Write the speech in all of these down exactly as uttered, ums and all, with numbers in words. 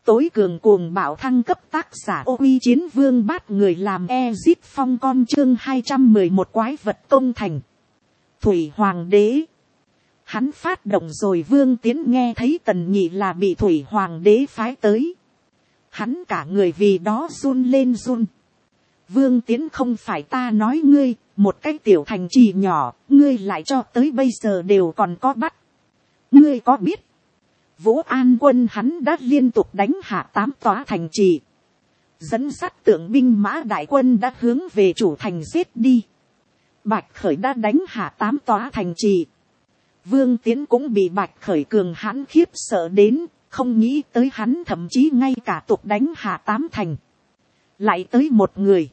tối cường cuồng bạo thăng cấp, tác giả Ô Uy Chiến Vương Bát Người làm Ezit Phong con, chương hai trăm mười một quái vật công thành. Thủy Hoàng đế. Hắn phát động rồi. Vương Tiến nghe thấy Tần Nhị là bị Thủy Hoàng đế phái tới. Hắn cả người vì đó run lên run. Vương Tiến, không phải ta nói ngươi, một cái tiểu thành trì nhỏ, ngươi lại cho tới bây giờ đều còn có bắt. Ngươi có biết, Vũ An quân hắn đã liên tục đánh hạ tám tòa thành trì, dẫn dắt tượng binh mã đại quân đã hướng về chủ thành giết đi. Bạch Khởi đã đánh hạ tám tòa thành trì. Vương Tiến cũng bị Bạch Khởi cường hãn khiếp sợ đến, không nghĩ tới hắn thậm chí ngay cả tục đánh hạ tám thành. Lại tới một người.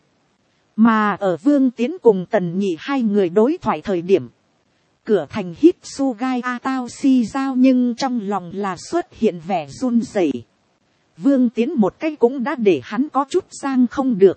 Mà ở Vương Tiến cùng Tần Nhị hai người đối thoại thời điểm, cửa thành Hitsugai Atao si giao nhưng trong lòng là xuất hiện vẻ run rẩy. Vương Tiến một cái cũng đã để hắn có chút sang không được.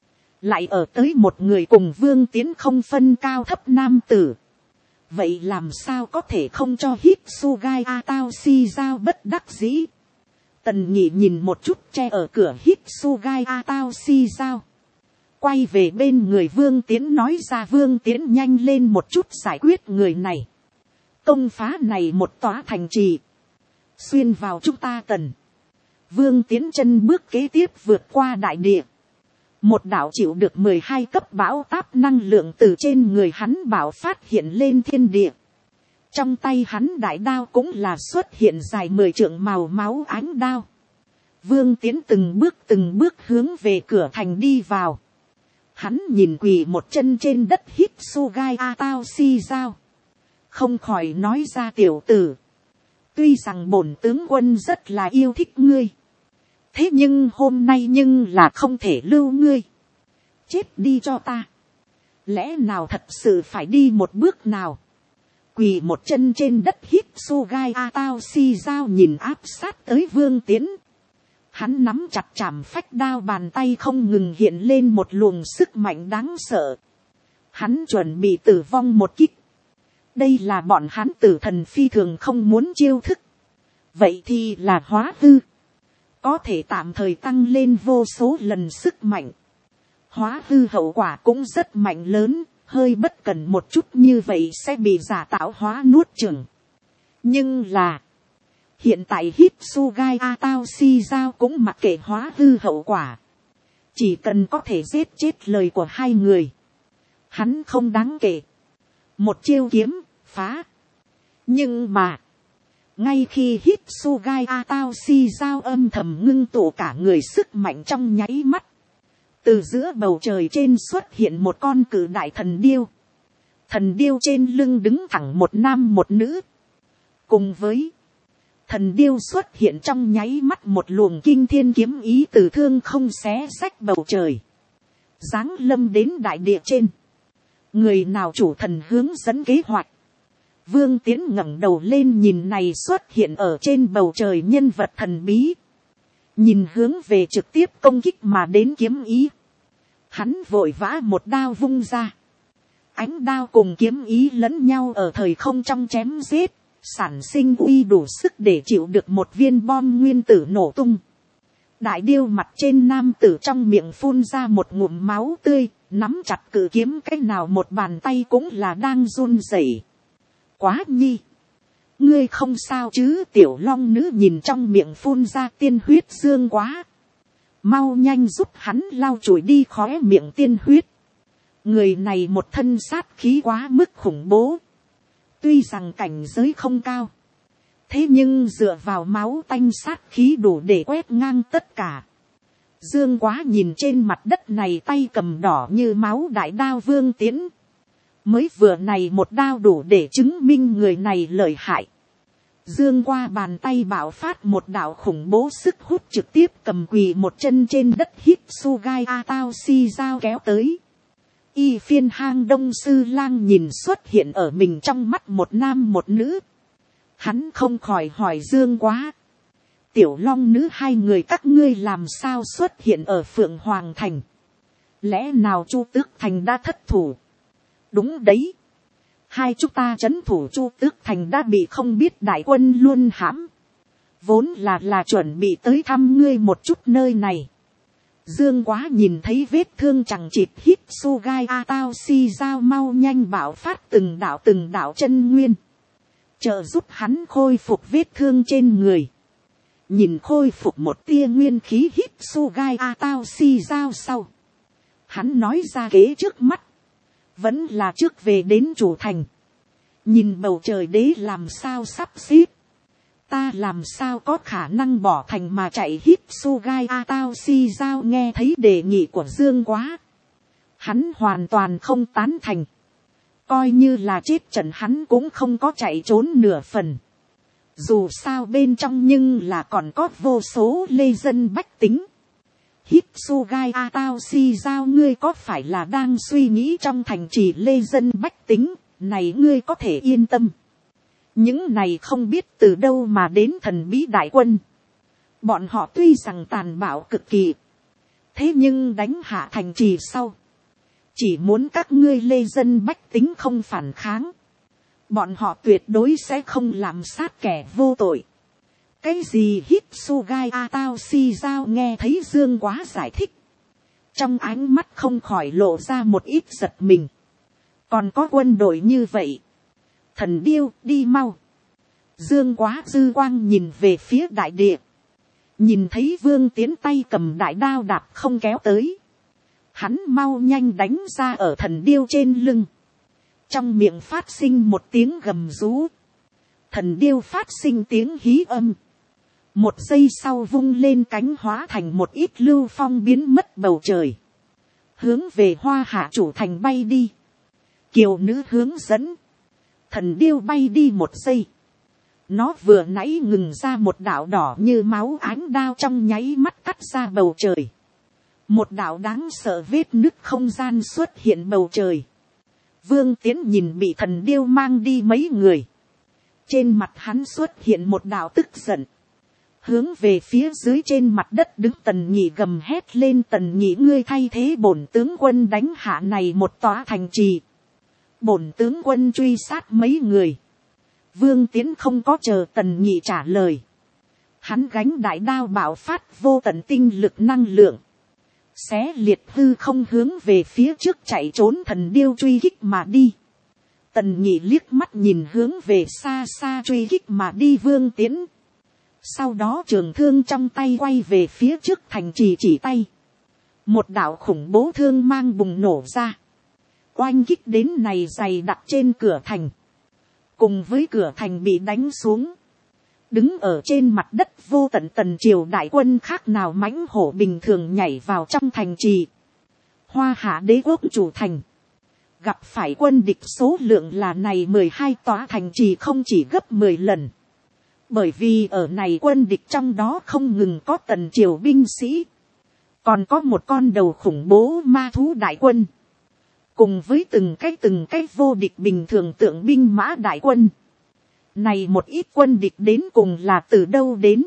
Lại ở tới một người cùng Vương Tiến không phân cao thấp nam tử. Vậy làm sao có thể không cho Hitsugai Atao si giao bất đắc dĩ. Tần Nhị nhìn một chút che ở cửa Hitsugai Atao si giao. Quay về bên người Vương Tiến nói ra, Vương Tiến nhanh lên một chút giải quyết người này. Công phá này một tòa thành trì. Xuyên vào chúng ta Tần. Vương Tiến chân bước kế tiếp vượt qua đại địa. Một đạo chịu được mười hai cấp bão táp năng lượng từ trên người hắn bảo phát hiện lên thiên địa. Trong tay hắn đại đao cũng là xuất hiện dài mười trượng màu máu ánh đao. Vương Tiến từng bước từng bước hướng về cửa thành đi vào. Hắn nhìn quỳ một chân trên đất Hitsugai Atao si giao. Không khỏi nói ra, tiểu tử. Tuy rằng bổn tướng quân rất là yêu thích ngươi. Thế nhưng hôm nay nhưng là không thể lưu ngươi. Chết đi cho ta. Lẽ nào thật sự phải đi một bước nào. Quỳ một chân trên đất Hitsugai Atao si giao nhìn áp sát tới Vương Tiến. Hắn nắm chặt chảm phách đao, bàn tay không ngừng hiện lên một luồng sức mạnh đáng sợ. Hắn chuẩn bị tử vong một kích. Đây là bọn hắn tử thần phi thường không muốn chiêu thức. Vậy thì là hóa hư. Có thể tạm thời tăng lên vô số lần sức mạnh. Hóa hư hậu quả cũng rất mạnh lớn. Hơi bất cẩn một chút như vậy sẽ bị giả tạo hóa nuốt chửng. Nhưng là... hiện tại Hitsugai Atao si giao cũng mặc kệ hóa hư hậu quả. Chỉ cần có thể giết chết lời của hai người. Hắn không đáng kể. Một chiêu kiếm, phá. Nhưng mà. Ngay khi Hitsugai Atao si giao âm thầm ngưng tụ cả người sức mạnh trong nháy mắt. Từ giữa bầu trời trên xuất hiện một con cự đại thần điêu. Thần điêu trên lưng đứng thẳng một nam một nữ. Cùng với. Thần điêu xuất hiện trong nháy mắt, một luồng kinh thiên kiếm ý từ thương không xé rách bầu trời. Giáng lâm đến đại địa trên. Người nào chủ thần hướng dẫn kế hoạch. Vương Tiến ngẩng đầu lên nhìn này xuất hiện ở trên bầu trời nhân vật thần bí. Nhìn hướng về trực tiếp công kích mà đến kiếm ý. Hắn vội vã một đao vung ra. Ánh đao cùng kiếm ý lẫn nhau ở thời không trong chém giết. Sản sinh uy đủ sức để chịu được một viên bom nguyên tử nổ tung. Đại điêu mặt trên nam tử trong miệng phun ra một ngụm máu tươi, nắm chặt cự kiếm cách nào một bàn tay cũng là đang run rẩy. Quá nhi! Ngươi không sao chứ? Tiểu long nữ nhìn trong miệng phun ra tiên huyết Dương Quá. Mau nhanh giúp hắn lau chùi đi khóe miệng tiên huyết. Người này một thân sát khí quá mức khủng bố. Tuy rằng cảnh giới không cao. Thế nhưng dựa vào máu tanh sát khí đủ để quét ngang tất cả. Dương Quá nhìn trên mặt đất này tay cầm đỏ như máu đại đao Vương Tiến. Mới vừa này một đao đủ để chứng minh người này lợi hại. Dương Quá bàn tay bạo phát một đạo khủng bố sức hút, trực tiếp cầm quỳ một chân trên đất Hitsugai Atao si giao kéo tới. Y phiên hang đông sư lang nhìn xuất hiện ở mình trong mắt một nam một nữ. Hắn không khỏi hỏi Dương Quá. Tiểu long nữ, hai người các ngươi làm sao xuất hiện ở Phượng Hoàng Thành? Lẽ nào Chu Tước Thành đã thất thủ? Đúng đấy. Hai chúng ta trấn thủ Chu Tước Thành đã bị không biết đại quân luôn hãm. vốn là là chuẩn bị tới thăm ngươi một chút nơi này. Dương Quá nhìn thấy vết thương chẳng chịt Hitsugai Ataoshi Giao mau nhanh bạo phát từng đạo từng đạo chân nguyên, trợ giúp hắn khôi phục vết thương trên người. Nhìn khôi phục một tia nguyên khí Hitsugai Ataoshi Giao sau, hắn nói ra kế trước mắt, vẫn là trước về đến chủ thành, nhìn bầu trời đế làm sao sắp xếp, ta làm sao có khả năng bỏ thành mà chạy. Hitsugai Ataoshi Giao nghe thấy đề nghị của Dương Quá, hắn hoàn toàn không tán thành, coi như là chết trận hắn cũng không có chạy trốn nửa phần. Dù sao bên trong nhưng là còn có vô số lê dân bách tính. Hitsugai Ataoshi Giao, ngươi có phải là đang suy nghĩ trong thành trì lê dân bách tính này? Ngươi có thể yên tâm, những này không biết từ đâu mà đến thần bí đại quân, bọn họ tuy rằng tàn bạo cực kỳ, thế nhưng đánh hạ thành trì sau, chỉ muốn các ngươi lê dân bách tính không phản kháng, bọn họ tuyệt đối sẽ không làm sát kẻ vô tội. Cái gì? Hitsugai Ataoshi Giao nghe thấy Dương Quá giải thích, trong ánh mắt không khỏi lộ ra một ít giật mình. Còn có quân đội như vậy? Thần điêu, đi mau. Dương Quá dư quang nhìn về phía đại địa, nhìn thấy Vương Tiến tay cầm đại đao đạp không kéo tới, hắn mau nhanh đánh ra ở thần điêu trên lưng, trong miệng phát sinh một tiếng gầm rú. Thần điêu phát sinh tiếng hí âm, một giây sau vung lên cánh hóa thành một ít lưu phong biến mất bầu trời, hướng về Hoa Hạ chủ thành bay đi. Kiều nữ hướng dẫn, thần điêu bay đi một giây, nó vừa nãy ngừng ra một đạo đỏ như máu ánh đao trong nháy mắt cắt ra bầu trời, một đạo đáng sợ vết nứt không gian xuất hiện bầu trời. Vương Tiến nhìn bị thần điêu mang đi mấy người, trên mặt hắn xuất hiện một đạo tức giận, hướng về phía dưới trên mặt đất đứng Tần Nhị gầm hét lên: Tần Nhị, ngươi thay thế bổn tướng quân đánh hạ này một tòa thành trì. Bổn tướng quân truy sát mấy người. Vương Tiến không có chờ Tần Nhị trả lời, hắn gánh đại đao bạo phát vô tận tinh lực năng lượng, xé liệt hư không hướng về phía trước chạy trốn thần điêu truy kích mà đi. Tần Nhị liếc mắt nhìn hướng về xa xa truy kích mà đi Vương Tiến, sau đó trường thương trong tay quay về phía trước thành trì chỉ tay, một đạo khủng bố thương mang bùng nổ ra, oanh kích đến này dày đặc trên cửa thành, cùng với cửa thành bị đánh xuống, đứng ở trên mặt đất vô tận tần triều đại quân khác nào mãnh hổ bình thường nhảy vào trong thành trì. Hoa Hạ đế quốc chủ thành, gặp phải quân địch số lượng là này mười hai tòa thành trì không chỉ gấp mười lần, bởi vì ở này quân địch trong đó không ngừng có tần triều binh sĩ, còn có một con đầu khủng bố ma thú đại quân, cùng với từng cái từng cái vô địch bình thường tượng binh mã đại quân. Này một ít quân địch đến cùng là từ đâu đến?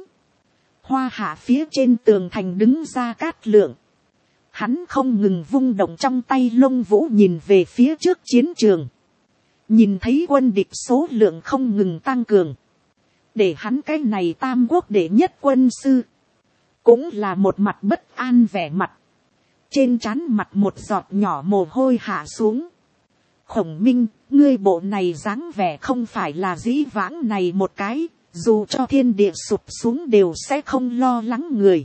Hoa Hạ phía trên tường thành đứng ra Cát Lượng, hắn không ngừng vung động trong tay lông vũ nhìn về phía trước chiến trường, nhìn thấy quân địch số lượng không ngừng tăng cường, để hắn cái này tam quốc đệ nhất quân sư cũng là một mặt bất an vẻ mặt, trên trán mặt một giọt nhỏ mồ hôi hạ xuống. Khổng Minh, ngươi bộ này dáng vẻ không phải là dĩ vãng này một cái, dù cho thiên địa sụp xuống đều sẽ không lo lắng người.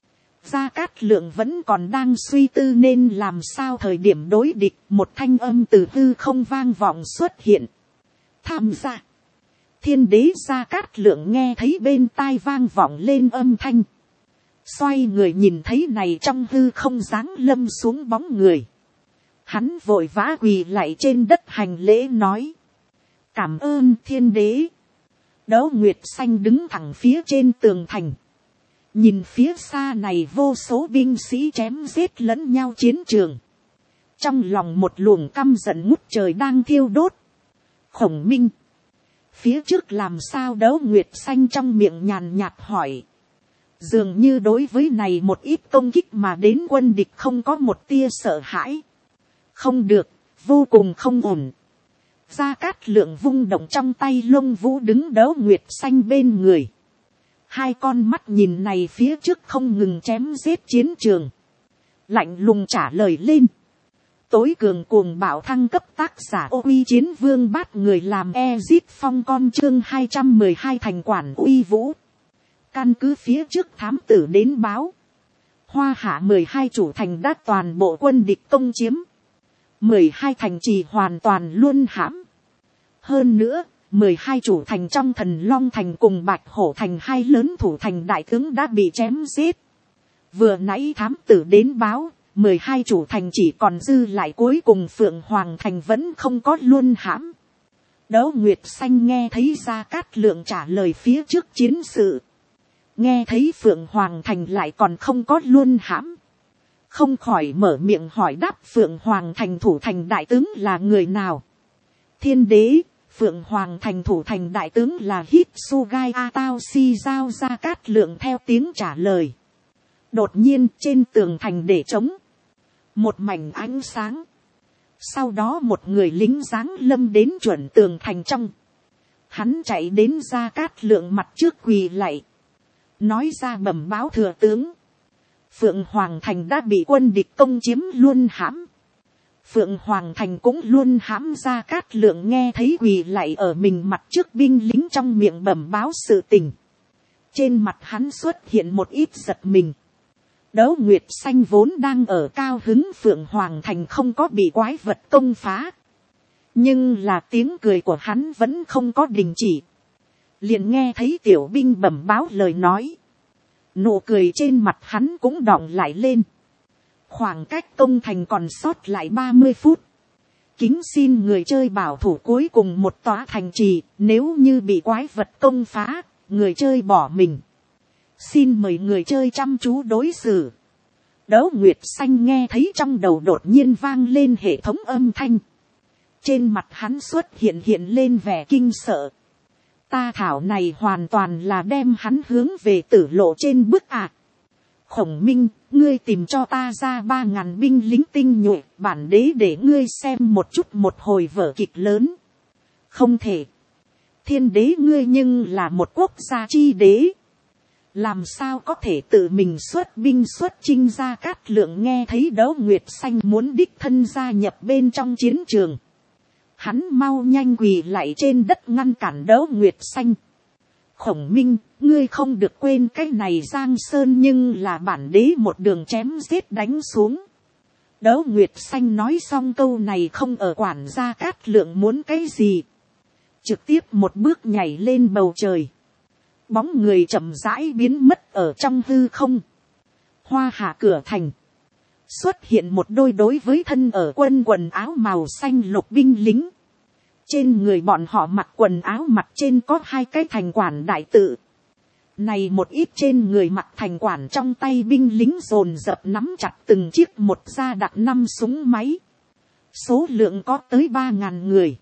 Gia Cát Lượng vẫn còn đang suy tư nên làm sao thời điểm đối địch, một thanh âm từ hư không vang vọng xuất hiện. Tham gia. Thiên đế Gia Cát Lượng nghe thấy bên tai vang vọng lên âm thanh, xoay người nhìn thấy này trong hư không dáng lâm xuống bóng người, hắn vội vã quỳ lạy trên đất hành lễ nói: cảm ơn thiên đế. Đấu Nguyệt Xanh đứng thẳng phía trên tường thành, nhìn phía xa này vô số binh sĩ chém giết lẫn nhau chiến trường, trong lòng một luồng căm giận ngút trời đang thiêu đốt. Khổng Minh, phía trước làm sao? Đấu Nguyệt Xanh trong miệng nhàn nhạt hỏi, dường như đối với này một ít công kích mà đến quân địch không có một tia sợ hãi. Không được, vô cùng không ổn. Gia Cát Lượng vung động trong tay lông vũ đứng Đấu Nguyệt Xanh bên người, Hai con mắt nhìn này phía trước không ngừng chém giết chiến trường. Lạnh lùng trả lời lên. Tối cường cuồng bạo thăng cấp tác giả Ô Uy Chiến Vương bắt người làm Ezit Phong con chương hai trăm mười hai thành quản uy vũ. Căn cứ phía trước thám tử đến báo. Hoa Hạ mười hai chủ thành đã toàn bộ quân địch công chiếm. mười hai thành trì hoàn toàn luôn hãm. Hơn nữa, mười hai chủ thành trong Thần Long thành cùng Bạch Hổ thành hai lớn thủ thành đại tướng đã bị chém giết. Vừa nãy thám tử đến báo, mười hai chủ thành chỉ còn dư lại cuối cùng Phượng Hoàng thành vẫn không có luôn hãm. Đỗ Nguyệt Xanh nghe thấy Gia Cát Lượng trả lời phía trước chiến sự. Nghe thấy Phượng Hoàng thành lại còn không có luôn hãm. Không khỏi mở miệng hỏi đáp Phượng Hoàng thành thủ thành đại tướng là người nào. Thiên đế, Phượng Hoàng thành thủ thành đại tướng là Hitsugai Atao Si Giao Gia Cát Lượng theo tiếng trả lời. Đột nhiên trên tường thành để trống. Một mảnh ánh sáng. Sau đó một người lính giáng lâm đến chuẩn tường thành trong. Hắn chạy đến Gia Cát Lượng mặt trước quỳ lạy. Nói ra bẩm báo thừa tướng. Phượng Hoàng thành đã bị quân địch công chiếm luôn hãm. Phượng Hoàng thành cũng luôn hãm. Gia Cát Lượng nghe thấy quỳ lạy ở mình mặt trước binh lính trong miệng bẩm báo sự tình. Trên mặt hắn xuất hiện một ít giật mình. Đỗ Nguyệt Xanh vốn đang ở cao hứng Phượng Hoàng thành không có bị quái vật công phá. Nhưng là tiếng cười của hắn vẫn không có đình chỉ. Liền nghe thấy tiểu binh bẩm báo lời nói. Nụ cười trên mặt hắn cũng đọng lại lên. Khoảng cách công thành còn sót lại ba mươi phút. Kính xin người chơi bảo thủ cuối cùng một tòa thành trì. Nếu như bị quái vật công phá, người chơi bỏ mình. Xin mời người chơi chăm chú đối xử. Đỗ Nguyệt Xanh nghe thấy trong đầu đột nhiên vang lên hệ thống âm thanh. Trên mặt hắn xuất hiện hiện lên vẻ kinh sợ. Ta thảo này hoàn toàn là đem hắn hướng về tử lộ trên bước ạ. À. Khổng Minh, ngươi tìm cho ta ra ba ngàn binh lính tinh nhuệ, bản đế để ngươi xem một chút một hồi vở kịch lớn. Không thể. Thiên đế ngươi nhưng là một quốc gia chi đế. Làm sao có thể tự mình xuất binh xuất chinh. Gia Cát Lượng nghe thấy Đỗ Nguyệt Xanh muốn đích thân gia nhập bên trong chiến trường. Hắn mau nhanh quỳ lại trên đất ngăn cản Đỗ Nguyệt Xanh. Khổng Minh, ngươi không được quên cái này Giang Sơn nhưng là bản đế một đường chém giết đánh xuống. Đỗ Nguyệt Xanh nói xong câu này không ở quản Gia Cát Lượng muốn cái gì. Trực tiếp một bước nhảy lên bầu trời. Bóng người chậm rãi biến mất ở trong hư không. Hoa Hạ cửa thành. Xuất hiện một đôi đối với thân ở quân quần áo màu xanh lục binh lính. Trên người bọn họ mặc quần áo mặt trên có hai cái thành quản đại tự. Này một ít trên người mặc thành quản trong tay binh lính dồn dập nắm chặt từng chiếc một ra đặt năm súng máy. Số lượng có tới ba ngàn người.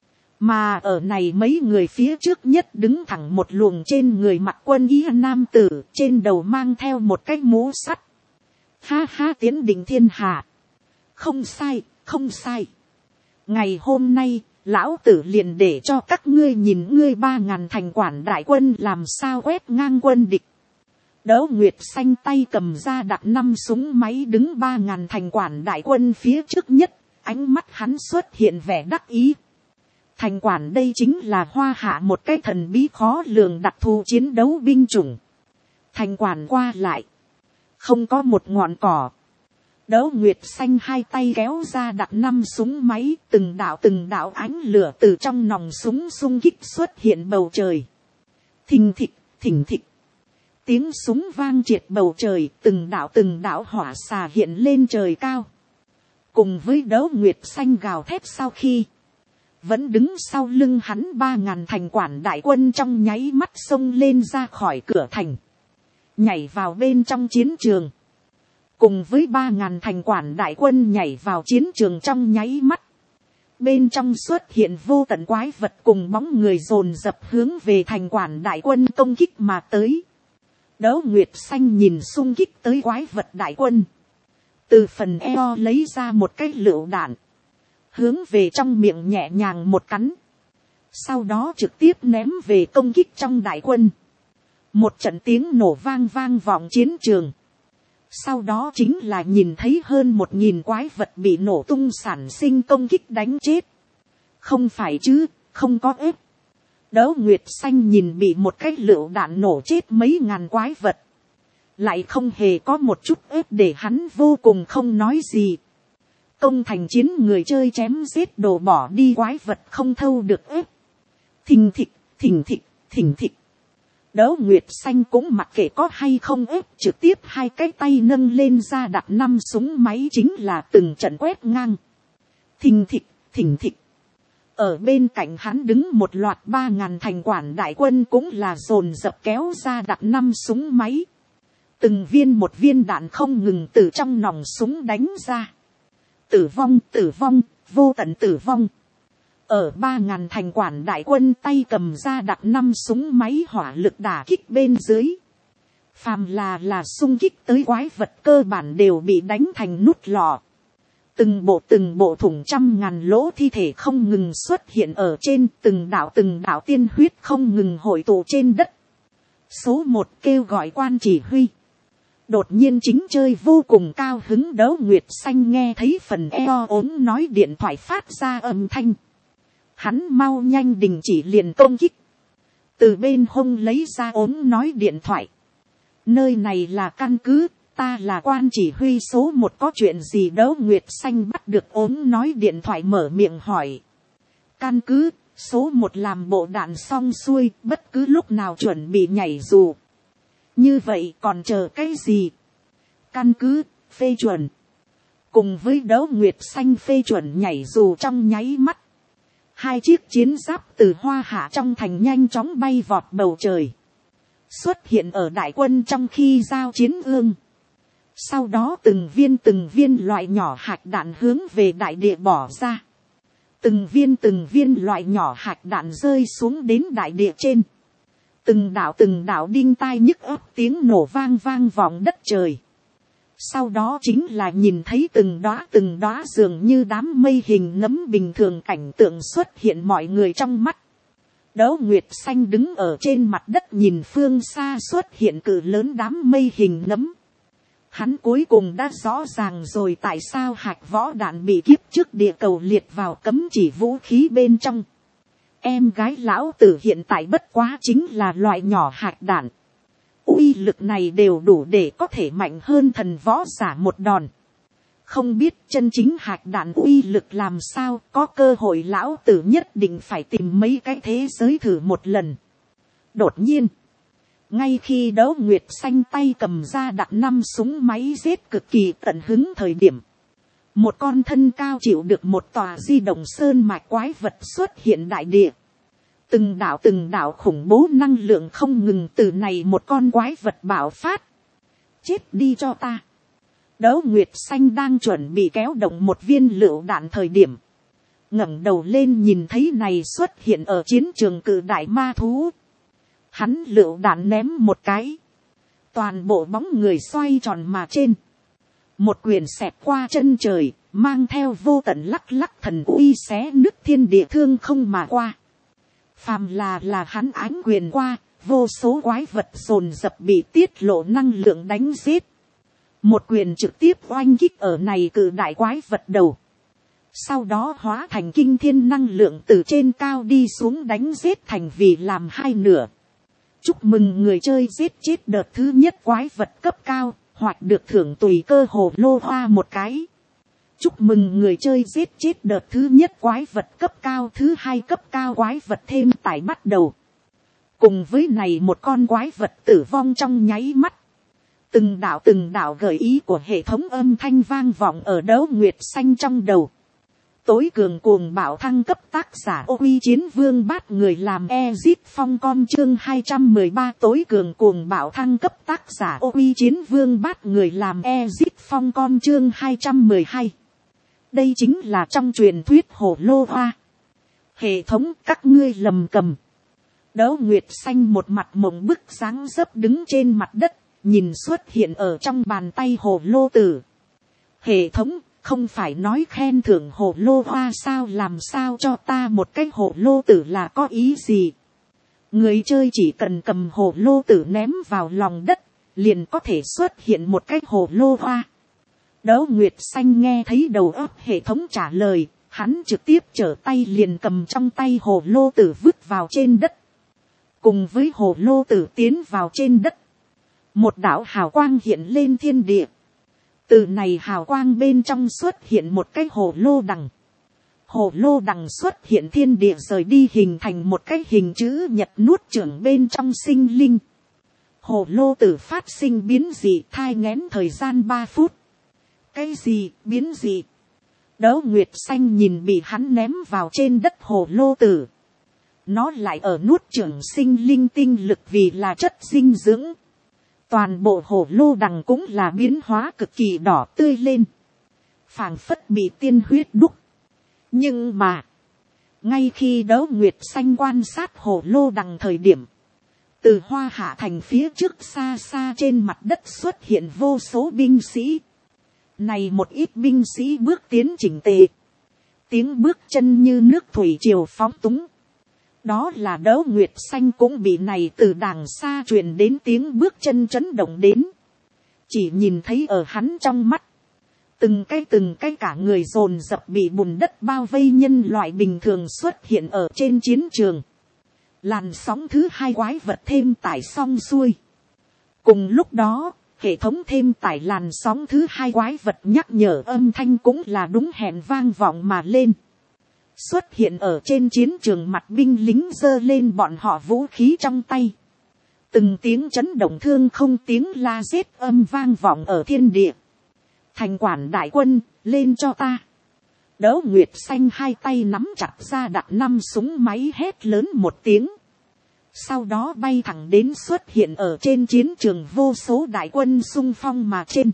Mà ở này mấy người phía trước nhất đứng thẳng một luồng trên người mặc quân y nam tử, trên đầu mang theo một cái mũ sắt. Ha ha, tiến định thiên hạ. Không sai, không sai. Ngày hôm nay, lão tử liền để cho các ngươi nhìn ngươi ba ngàn thành quản đại quân làm sao quét ngang quân địch. Đỗ Nguyệt Xanh tay cầm ra đặt năm súng máy đứng ba ngàn thành quản đại quân phía trước nhất, ánh mắt hắn xuất hiện vẻ đắc ý. Thành quản đây chính là Hoa Hạ một cái thần bí khó lường đặc thù chiến đấu binh chủng. Thành quản qua lại. Không có một ngọn cỏ. Đỗ Nguyệt Xanh hai tay kéo ra đặt năm súng máy. Từng đạo từng đạo ánh lửa từ trong nòng súng xung kích xuất hiện bầu trời. Thình thịch, thình thịch. Tiếng súng vang triệt bầu trời. Từng đạo từng đạo hỏa xà hiện lên trời cao. Cùng với Đỗ Nguyệt Xanh gào thét sau khi. Vẫn đứng sau lưng hắn ba ngàn thành quản đại quân trong nháy mắt xông lên ra khỏi cửa thành. Nhảy vào bên trong chiến trường. Cùng với ba ngàn thành quản đại quân nhảy vào chiến trường trong nháy mắt. Bên trong xuất hiện vô tận quái vật cùng bóng người dồn dập hướng về thành quản đại quân công kích mà tới. Đỗ Nguyệt Xanh nhìn xung kích tới quái vật đại quân. Từ phần eo lấy ra một cái lựu đạn. Hướng về trong miệng nhẹ nhàng một cắn. Sau đó trực tiếp ném về công kích trong đại quân. Một trận tiếng nổ vang vang vọng chiến trường. Sau đó chính là nhìn thấy hơn một nghìn quái vật bị nổ tung sản sinh công kích đánh chết. Không phải chứ, không có ép. Đỗ Nguyệt Xanh nhìn bị một cái lựu đạn nổ chết mấy ngàn quái vật. Lại không hề có một chút ép để hắn vô cùng không nói gì. Công thành chiến người chơi chém giết đổ bỏ đi quái vật không thâu được ép. Thình thịch, thình thịch, thình thịch. Đỗ Nguyệt Xanh cũng mặc kệ có hay không ép, trực tiếp hai cái tay nâng lên ra đặt năm súng máy chính là từng trận quét ngang. Thình thịch, thình thịch. Ở bên cạnh hắn đứng một loạt ba ngàn thành quản đại quân cũng là dồn dập kéo ra đặt năm súng máy. Từng viên một viên đạn không ngừng từ trong nòng súng đánh ra. Tử vong, tử vong, vô tận tử vong. Ở ba ngàn thành quản đại quân tay cầm ra đặt năm súng máy hỏa lực đả kích bên dưới. Phàm là là xung kích tới quái vật cơ bản đều bị đánh thành nút lò. Từng bộ từng bộ thủng trăm ngàn lỗ thi thể không ngừng xuất hiện ở trên, từng đạo từng đạo tiên huyết không ngừng hội tụ trên đất. Số một kêu gọi quan chỉ huy. Đột nhiên chính chơi vô cùng cao hứng Đỗ Nguyệt Xanh nghe thấy phần eo ốm nói điện thoại phát ra âm thanh. Hắn mau nhanh đình chỉ liền công kích. Từ bên hông lấy ra ốm nói điện thoại. Nơi này là căn cứ, ta là quan chỉ huy số một, có chuyện gì? Đỗ Nguyệt Xanh bắt được ốm nói điện thoại mở miệng hỏi. Căn cứ, số một làm bộ đạn xong xuôi, bất cứ lúc nào chuẩn bị nhảy dù. Như vậy còn chờ cái gì? Căn cứ, phê chuẩn. Cùng với Đỗ Nguyệt Xanh phê chuẩn nhảy dù trong nháy mắt. Hai chiếc chiến giáp từ Hoa Hạ trong thành nhanh chóng bay vọt bầu trời. Xuất hiện ở đại quân trong khi giao chiến ương. Sau đó từng viên từng viên loại nhỏ hạt đạn hướng về đại địa bỏ ra. Từng viên từng viên loại nhỏ hạt đạn rơi xuống đến đại địa trên. Từng đạo từng đạo đinh tai nhức óc tiếng nổ vang vang vọng đất trời. Sau đó chính là nhìn thấy từng đóa từng đóa dường như đám mây hình nấm bình thường cảnh tượng xuất hiện mọi người trong mắt. Đỗ Nguyệt Xanh đứng ở trên mặt đất nhìn phương xa xuất hiện cự lớn đám mây hình nấm. Hắn cuối cùng đã rõ ràng rồi tại sao hạt võ đạn bị kiếp trước địa cầu liệt vào cấm chỉ vũ khí bên trong. Em gái lão tử hiện tại bất quá chính là loại nhỏ hạt đạn. Uy lực này đều đủ để có thể mạnh hơn thần võ giả một đòn. Không biết chân chính hạt đạn uy lực làm sao, có cơ hội lão tử nhất định phải tìm mấy cái thế giới thử một lần. Đột nhiên, ngay khi Đỗ Nguyệt Xanh tay cầm ra đặt năm súng máy giết cực kỳ tận hứng thời điểm, một con thân cao chịu được một tòa di động sơn mạch quái vật xuất hiện đại địa. Từng đạo từng đạo khủng bố năng lượng không ngừng từ này một con quái vật bạo phát. Chết đi cho ta. Đỗ Nguyệt Xanh đang chuẩn bị kéo động một viên lựu đạn thời điểm. ngẩng đầu lên nhìn thấy này xuất hiện ở chiến trường cự đại ma thú. Hắn lựu đạn ném một cái. Toàn bộ bóng người xoay tròn mà trên. Một quyền xẹt qua chân trời, mang theo vô tận lắc lắc thần uy xé nứt thiên địa thương không mà qua. Phàm là là hắn ánh quyền qua, vô số quái vật dồn dập bị tiết lộ năng lượng đánh giết. Một quyền trực tiếp oanh kích ở này cự đại quái vật đầu. Sau đó hóa thành kinh thiên năng lượng từ trên cao đi xuống đánh giết thành vì làm hai nửa. Chúc mừng người chơi giết chết đợt thứ nhất quái vật cấp cao, hoặc được thưởng tùy cơ hồ lô hoa một cái. Chúc mừng người chơi giết chết đợt thứ nhất quái vật cấp cao, thứ hai cấp cao quái vật thêm tải bắt đầu. Cùng với này một con quái vật tử vong trong nháy mắt. Từng đạo từng đạo gợi ý của hệ thống âm thanh vang vọng ở Đỗ Nguyệt Xanh trong đầu. Tối cường cuồng bạo thăng cấp tác giả ô uy chiến vương bát người làm Ezit phong com chương hai trăm mười ba tối cường cuồng bạo thăng cấp tác giả ô uy chiến vương bát người làm Ezit phong com chương hai trăm mười hai. Đây chính là trong truyền thuyết hồ lô hoa. Hệ thống các ngươi lầm cầm. Đỗ Nguyệt Xanh một mặt mộng bức dáng dấp đứng trên mặt đất, nhìn xuất hiện ở trong bàn tay hồ lô tử. Hệ thống, không phải nói khen thưởng hồ lô hoa sao, làm sao cho ta một cái hồ lô tử là có ý gì? Người chơi chỉ cần cầm hồ lô tử ném vào lòng đất, liền có thể xuất hiện một cái hồ lô hoa. Đấu Nguyệt Xanh nghe thấy đầu óc hệ thống trả lời, hắn trực tiếp trở tay liền cầm trong tay hồ lô tử vứt vào trên đất. Cùng với hồ lô tử tiến vào trên đất, một đạo hào quang hiện lên thiên địa. Từ này hào quang bên trong xuất hiện một cái hồ lô đằng. Hồ lô đằng xuất hiện thiên địa rời đi hình thành một cái hình chữ nhật nuốt chửng bên trong sinh linh. Hồ lô tử phát sinh biến dị thai nghén thời gian ba phút. Cái gì biến dị? Đấu Nguyệt Xanh nhìn bị hắn ném vào trên đất hồ lô tử. Nó lại ở nuốt chửng sinh linh tinh lực vì là chất dinh dưỡng. Toàn bộ hồ lô đằng cũng là biến hóa cực kỳ đỏ tươi lên. Phảng phất bị tiên huyết đúc. Nhưng mà, ngay khi Đấu Nguyệt Xanh quan sát hồ lô đằng thời điểm, từ Hoa Hạ thành phía trước xa xa trên mặt đất xuất hiện vô số binh sĩ. Này một ít binh sĩ bước tiến chỉnh tề. Tiếng bước chân như nước thủy triều phóng túng. Đó là Đấu Nguyệt Xanh cũng bị này từ đàng xa truyền đến tiếng bước chân chấn động đến. Chỉ nhìn thấy ở hắn trong mắt. Từng cái từng cái cả người dồn dập bị bùn đất bao vây nhân loại bình thường xuất hiện ở trên chiến trường. Làn sóng thứ hai quái vật thêm tải xong xuôi. Cùng lúc đó, hệ thống thêm tải làn sóng thứ hai quái vật nhắc nhở âm thanh cũng là đúng hẹn vang vọng mà lên. Xuất hiện ở trên chiến trường mặt binh lính giơ lên bọn họ vũ khí trong tay. Từng tiếng chấn động thương không tiếng la giết âm vang vọng ở thiên địa. Thành quản đại quân, lên cho ta. Đấu Nguyệt Xanh hai tay nắm chặt ra đặt năm súng máy hét lớn một tiếng. Sau đó bay thẳng đến xuất hiện ở trên chiến trường vô số đại quân xung phong mà trên.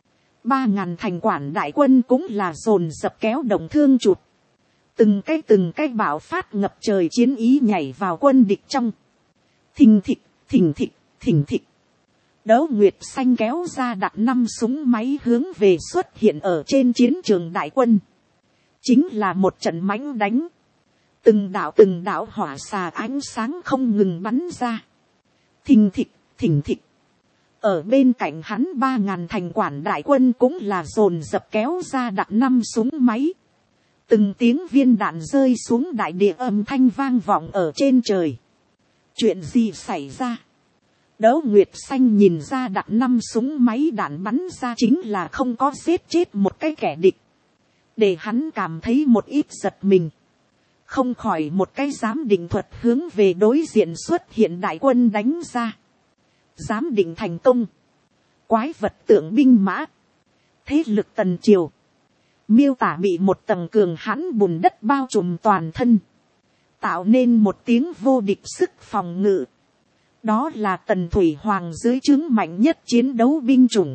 Ba ngàn thành quản đại quân cũng là dồn dập kéo động thương chụp. Từng cái từng cái bạo phát ngập trời chiến ý nhảy vào quân địch trong. Thình thịch, thình thịch, thình thịch. Đấu Nguyệt Xanh kéo ra đặt năm súng máy hướng về xuất hiện ở trên chiến trường đại quân. Chính là một trận mãnh đánh. Từng đạo từng đạo hỏa xà ánh sáng không ngừng bắn ra. Thình thịch, thình thịch. Ở bên cạnh hắn ba ngàn thành quản đại quân cũng là dồn dập kéo ra đặt năm súng máy. Từng tiếng viên đạn rơi xuống đại địa âm thanh vang vọng ở trên trời. Chuyện gì xảy ra? Đấu Nguyệt Xanh nhìn ra đặt năm súng máy đạn bắn ra chính là không có giết chết một cái kẻ địch. Để hắn cảm thấy một ít giật mình. Không khỏi một cái giám định thuật hướng về đối diện xuất hiện đại quân đánh ra. Giám định thành công. Quái vật tượng binh mã. Thế lực tần triều. Miêu tả bị một tầng cường hãn bùn đất bao trùm toàn thân. Tạo nên một tiếng vô địch sức phòng ngự. Đó là Tần Thủy Hoàng dưới trướng mạnh nhất chiến đấu binh chủng.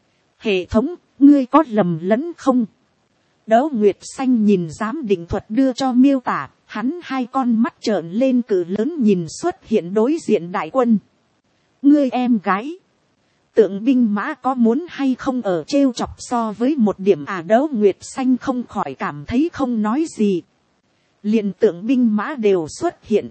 Hệ thống, ngươi có lầm lẫn không? Đấu Nguyệt Xanh nhìn giám định thuật đưa cho miêu tả, hắn hai con mắt trợn lên cự lớn nhìn xuất hiện đối diện đại quân. Ngươi em gái, tượng binh mã có muốn hay không ở trêu chọc so với một điểm à? Đấu Nguyệt Xanh không khỏi cảm thấy không nói gì. Liền tượng binh mã đều xuất hiện.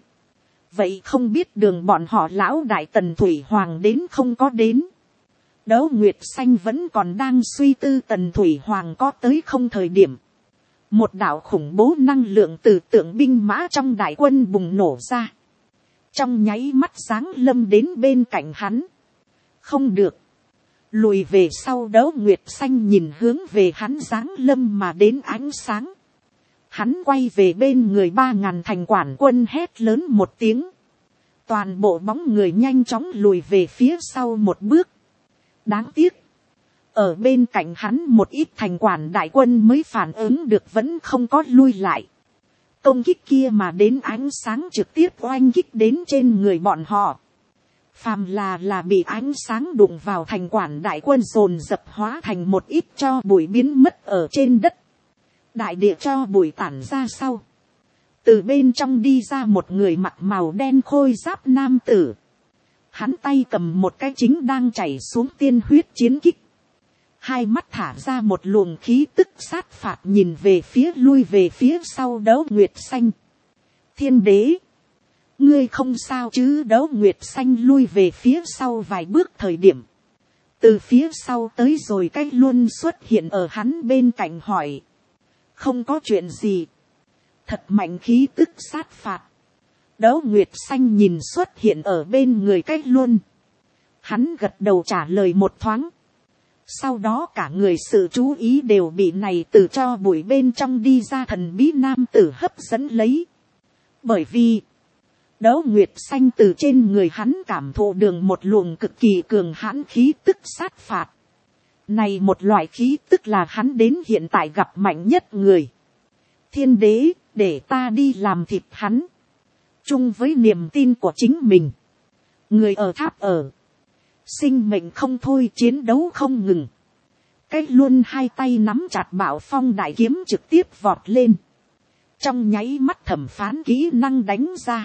Vậy không biết đường bọn họ lão đại Tần Thủy Hoàng đến không có đến. Đấu Nguyệt Xanh vẫn còn đang suy tư Tần Thủy Hoàng có tới không thời điểm. Một đạo khủng bố năng lượng từ tượng binh mã trong đại quân bùng nổ ra. Trong nháy mắt sáng lâm đến bên cạnh hắn. Không được. Lùi về sau. Đấu Nguyệt Xanh nhìn hướng về hắn sáng lâm mà đến ánh sáng. Hắn quay về bên người ba ngàn thành quản quân hét lớn một tiếng. Toàn bộ bóng người nhanh chóng lùi về phía sau một bước. Đáng tiếc. Ở bên cạnh hắn một ít thành quản đại quân mới phản ứng được vẫn không có lui lại. Công kích kia mà đến ánh sáng trực tiếp oanh kích đến trên người bọn họ. Phàm là là bị ánh sáng đụng vào thành quản đại quân dồn dập hóa thành một ít cho bụi biến mất ở trên đất. Đại địa cho bụi tản ra sau. Từ bên trong đi ra một người mặc màu đen khôi giáp nam tử. Hắn tay cầm một cái chính đang chảy xuống tiên huyết chiến kích. Hai mắt thả ra một luồng khí tức sát phạt nhìn về phía lui về phía sau Đấu Nguyệt Xanh. Thiên đế. ngươi không sao chứ? Đấu Nguyệt Xanh lui về phía sau vài bước thời điểm, từ phía sau tới rồi cái luôn xuất hiện ở hắn bên cạnh hỏi. Không có chuyện gì. Thật mạnh khí tức sát phạt. Đấu Nguyệt Xanh nhìn xuất hiện ở bên người cái luôn. Hắn gật đầu trả lời một thoáng. Sau đó cả người sự chú ý đều bị này từ cho bụi bên trong đi ra thần bí nam tử hấp dẫn lấy. Bởi vì Đấu Nguyệt Xanh từ trên người hắn cảm thụ đường một luồng cực kỳ cường hãn khí tức sát phạt. Này một loại khí tức là hắn đến hiện tại gặp mạnh nhất người. Thiên đế, để ta đi làm thịt hắn. Chung với niềm tin của chính mình. Người ở tháp ở. Sinh mệnh không thôi, chiến đấu không ngừng. Cách luôn hai tay nắm chặt Bảo Phong đại kiếm trực tiếp vọt lên. Trong nháy mắt thẩm phán kỹ năng đánh ra.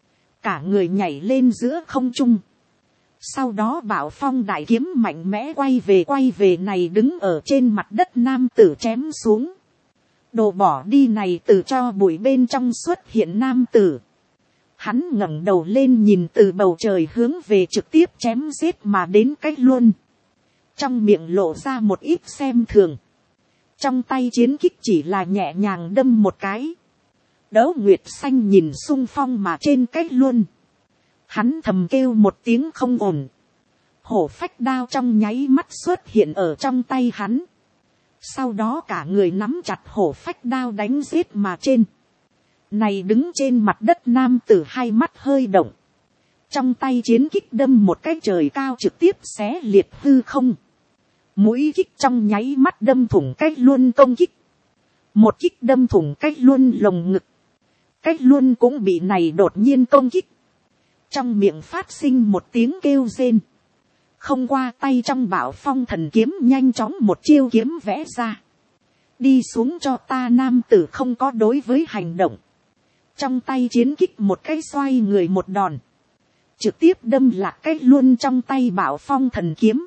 Cả người nhảy lên giữa không trung. Sau đó Bảo Phong đại kiếm mạnh mẽ quay về quay về này đứng ở trên mặt đất nam tử chém xuống. Đồ bỏ đi này từ cho bụi bên trong xuất hiện nam tử. Hắn ngẩng đầu lên nhìn từ bầu trời hướng về trực tiếp chém giết mà đến cách luôn. Trong miệng lộ ra một ít xem thường. Trong tay chiến kích chỉ là nhẹ nhàng đâm một cái. Đấu Nguyệt Xanh nhìn xung phong mà trên cách luôn. Hắn thầm kêu một tiếng không ổn. Hổ phách đao trong nháy mắt xuất hiện ở trong tay hắn. Sau đó cả người nắm chặt hổ phách đao đánh giết mà trên. Này đứng trên mặt đất nam tử hai mắt hơi động. Trong tay chiến kích đâm một cái trời cao trực tiếp xé liệt hư không. Mũi kích trong nháy mắt đâm thủng cách luôn công kích. Một kích đâm thủng cách luôn lồng ngực. Cách luôn cũng bị này đột nhiên công kích. Trong miệng phát sinh một tiếng kêu rên. Không qua tay trong Bảo Phong thần kiếm nhanh chóng một chiêu kiếm vẽ ra. Đi xuống cho ta, nam tử không có đối với hành động. Trong tay chiến kích một cái xoay người một đòn. Trực tiếp đâm lạc cách luôn trong tay Bảo Phong thần kiếm.